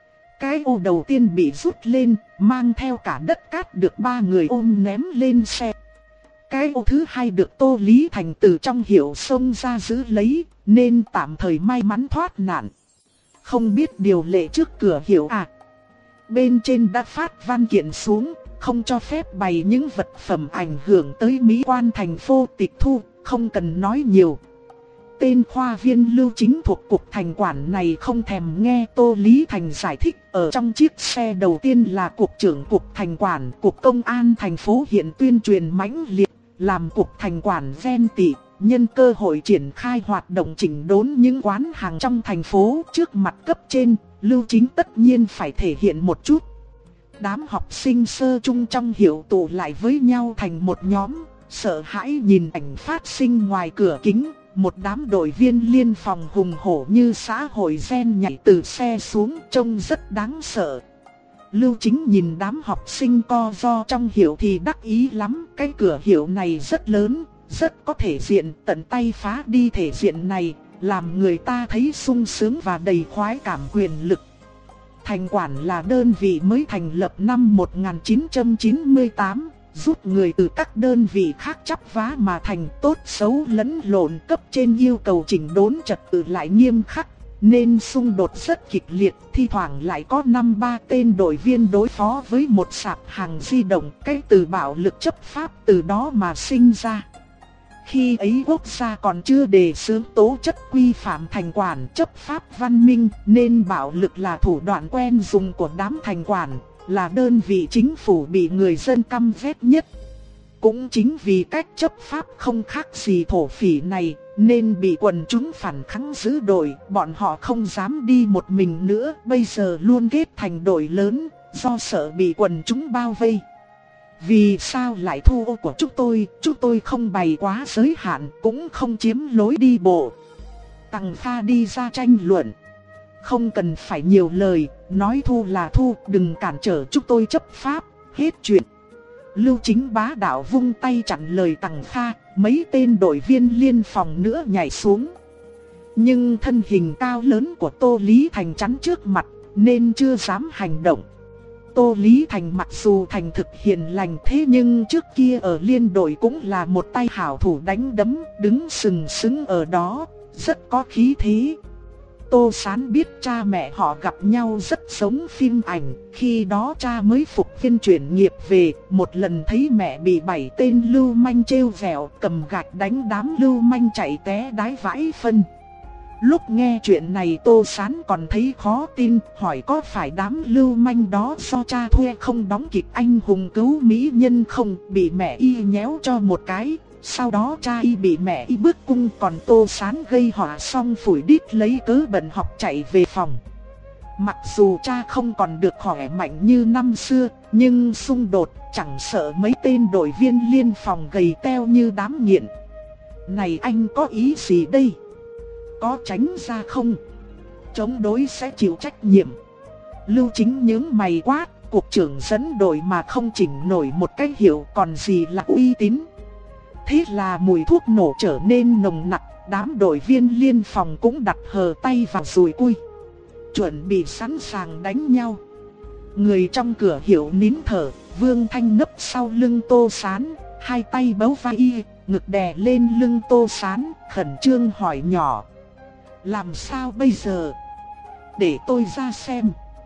Cái ô đầu tiên bị rút lên, mang theo cả đất cát được ba người ôm ném lên xe. Cái ô thứ hai được Tô Lý Thành từ trong hiệu xông ra giữ lấy, nên tạm thời may mắn thoát nạn. Không biết điều lệ trước cửa hiệu à? Bên trên đã phát văn kiện xuống, không cho phép bày những vật phẩm ảnh hưởng tới mỹ quan thành phố, tịch thu, không cần nói nhiều. Tên khoa viên Lưu Chính thuộc cục thành quản này không thèm nghe Tô Lý Thành giải thích. Ở trong chiếc xe đầu tiên là cục trưởng cục thành quản, cục công an thành phố hiện tuyên truyền mãnh liệt, làm cục thành quản ven tị, nhân cơ hội triển khai hoạt động chỉnh đốn những quán hàng trong thành phố. Trước mặt cấp trên, Lưu Chính tất nhiên phải thể hiện một chút. Đám học sinh sơ trung trong hiệu tụ lại với nhau thành một nhóm, sợ hãi nhìn ảnh phát sinh ngoài cửa kính. Một đám đội viên liên phòng hùng hổ như xã hội gen nhảy từ xe xuống, trông rất đáng sợ. Lưu Chính nhìn đám học sinh co ro trong hiệu thì đắc ý lắm. Cái cửa hiệu này rất lớn, rất có thể diện, tận tay phá đi thể diện này, làm người ta thấy sung sướng và đầy khoái cảm quyền lực. Thành quản là đơn vị mới thành lập năm một nghìn chín trăm chín mươi tám, rút người từ các đơn vị khác chắp vá mà thành, tốt xấu lẫn lộn, cấp trên yêu cầu chỉnh đốn trật tự lại nghiêm khắc, nên xung đột rất kịch liệt. Thi thoảng lại có năm ba tên đội viên đối phó với một sạp hàng di động. Cái từ bạo lực chấp pháp từ đó mà sinh ra. Khi ấy quốc gia còn chưa đề xướng tố chất quy phạm thành quản, chấp pháp văn minh, nên bạo lực là thủ đoạn quen dùng của đám thành quản, là đơn vị chính phủ bị người dân căm ghét nhất. Cũng chính vì cách chấp pháp không khác gì thổ phỉ này, nên bị quần chúng phản kháng giữ đội. Bọn họ không dám đi một mình nữa, bây giờ luôn kết thành đội lớn, do sợ bị quần chúng bao vây. Vì sao lại thu ô của chúng tôi? Chúng tôi không bày quá giới hạn, cũng không chiếm lối đi bộ. Tằng Kha đi ra tranh luận. Không cần phải nhiều lời, nói thu là thu, đừng cản trở chúng tôi chấp pháp, hết chuyện. Lưu Chính bá đạo vung tay chặn lời Tằng Kha, mấy tên đội viên liên phòng nữa nhảy xuống. Nhưng thân hình cao lớn của Tô Lý Thành chắn trước mặt, nên chưa dám hành động. Tô Lý Thành mặc dù thành thực hiền lành, thế nhưng trước kia ở liên đội cũng là một tay hảo thủ đánh đấm, đứng sừng sững ở đó, rất có khí thế. Tô Sán biết cha mẹ họ gặp nhau rất giống phim ảnh, khi đó cha mới phục viên chuyển nghiệp về, một lần thấy mẹ bị bảy tên lưu manh trêu vẹo, cầm gạch đánh đám lưu manh chạy té đái vãi phân. Lúc nghe chuyện này Tô Sán còn thấy khó tin, hỏi có phải đám lưu manh đó do cha thuê không đóng kịch anh hùng cứu mỹ nhân không, bị mẹ y nhéo cho một cái. Sau đó cha y bị mẹ y bức cung, còn Tô Sán gây họa xong phủi đít lấy cớ bận học chạy về phòng. Mặc dù cha không còn được khỏe mạnh như năm xưa, nhưng xung đột chẳng sợ mấy tên đội viên liên phòng gầy teo như đám nghiện. Này anh có ý gì đây? Có tránh ra không? Chống đối sẽ chịu trách nhiệm. Lưu Chính nhướng mày quát, cục trưởng dẫn đội mà không chỉnh nổi một cái hiệu còn gì là uy tín. Thế là mùi thuốc nổ trở nên nồng nặc, đám đội viên liên phòng cũng đặt hờ tay vào dùi cui, chuẩn bị sẵn sàng đánh nhau. Người trong cửa hiệu nín thở, Vương Thanh nấp sau lưng Tô Sán, hai tay bấu vai y, ngực đè lên lưng Tô Sán, khẩn trương hỏi nhỏ. Làm sao bây giờ? Để tôi ra xem.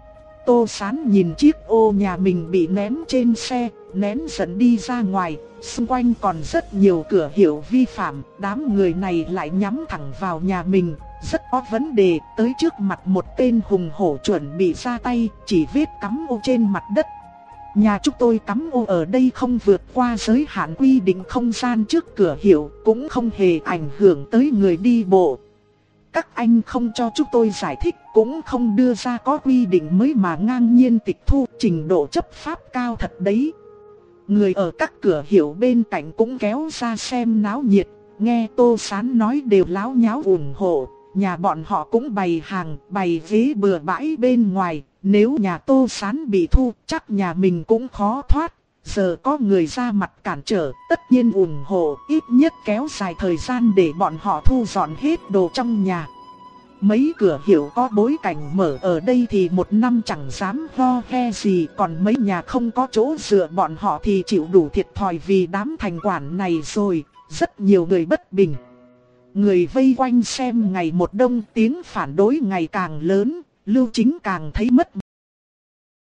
Tô Sán nhìn chiếc ô nhà mình bị ném trên xe, nén giận đi ra ngoài. Xung quanh còn rất nhiều cửa hiệu vi phạm, đám người này lại nhắm thẳng vào nhà mình, rất có vấn đề. Tới trước mặt một tên hùng hổ chuẩn bị ra tay, chỉ vết cắm ô trên mặt đất. Nhà chúng tôi cắm ô ở đây không vượt qua giới hạn quy định không gian trước cửa hiệu, cũng không hề ảnh hưởng tới người đi bộ. Các anh không cho chúng tôi giải thích, cũng không đưa ra có quy định mới mà ngang nhiên tịch thu, trình độ chấp pháp cao thật đấy. Người ở các cửa hiệu bên cạnh cũng kéo ra xem náo nhiệt, nghe Tô Sán nói đều láo nháo ủng hộ. Nhà bọn họ cũng bày hàng, bày ghế bừa bãi bên ngoài, nếu nhà Tô Sán bị thu chắc nhà mình cũng khó thoát. Giờ có người ra mặt cản trở, tất nhiên ủng hộ, ít nhất kéo dài thời gian để bọn họ thu dọn hết đồ trong nhà. Mấy cửa hiệu có bối cảnh mở ở đây thì một năm chẳng dám ho he gì, còn mấy nhà không có chỗ dựa bọn họ thì chịu đủ thiệt thòi vì đám thành quản này rồi. Rất nhiều người bất bình. Người vây quanh xem ngày một đông, tiếng phản đối ngày càng lớn, Lưu Chính càng thấy mất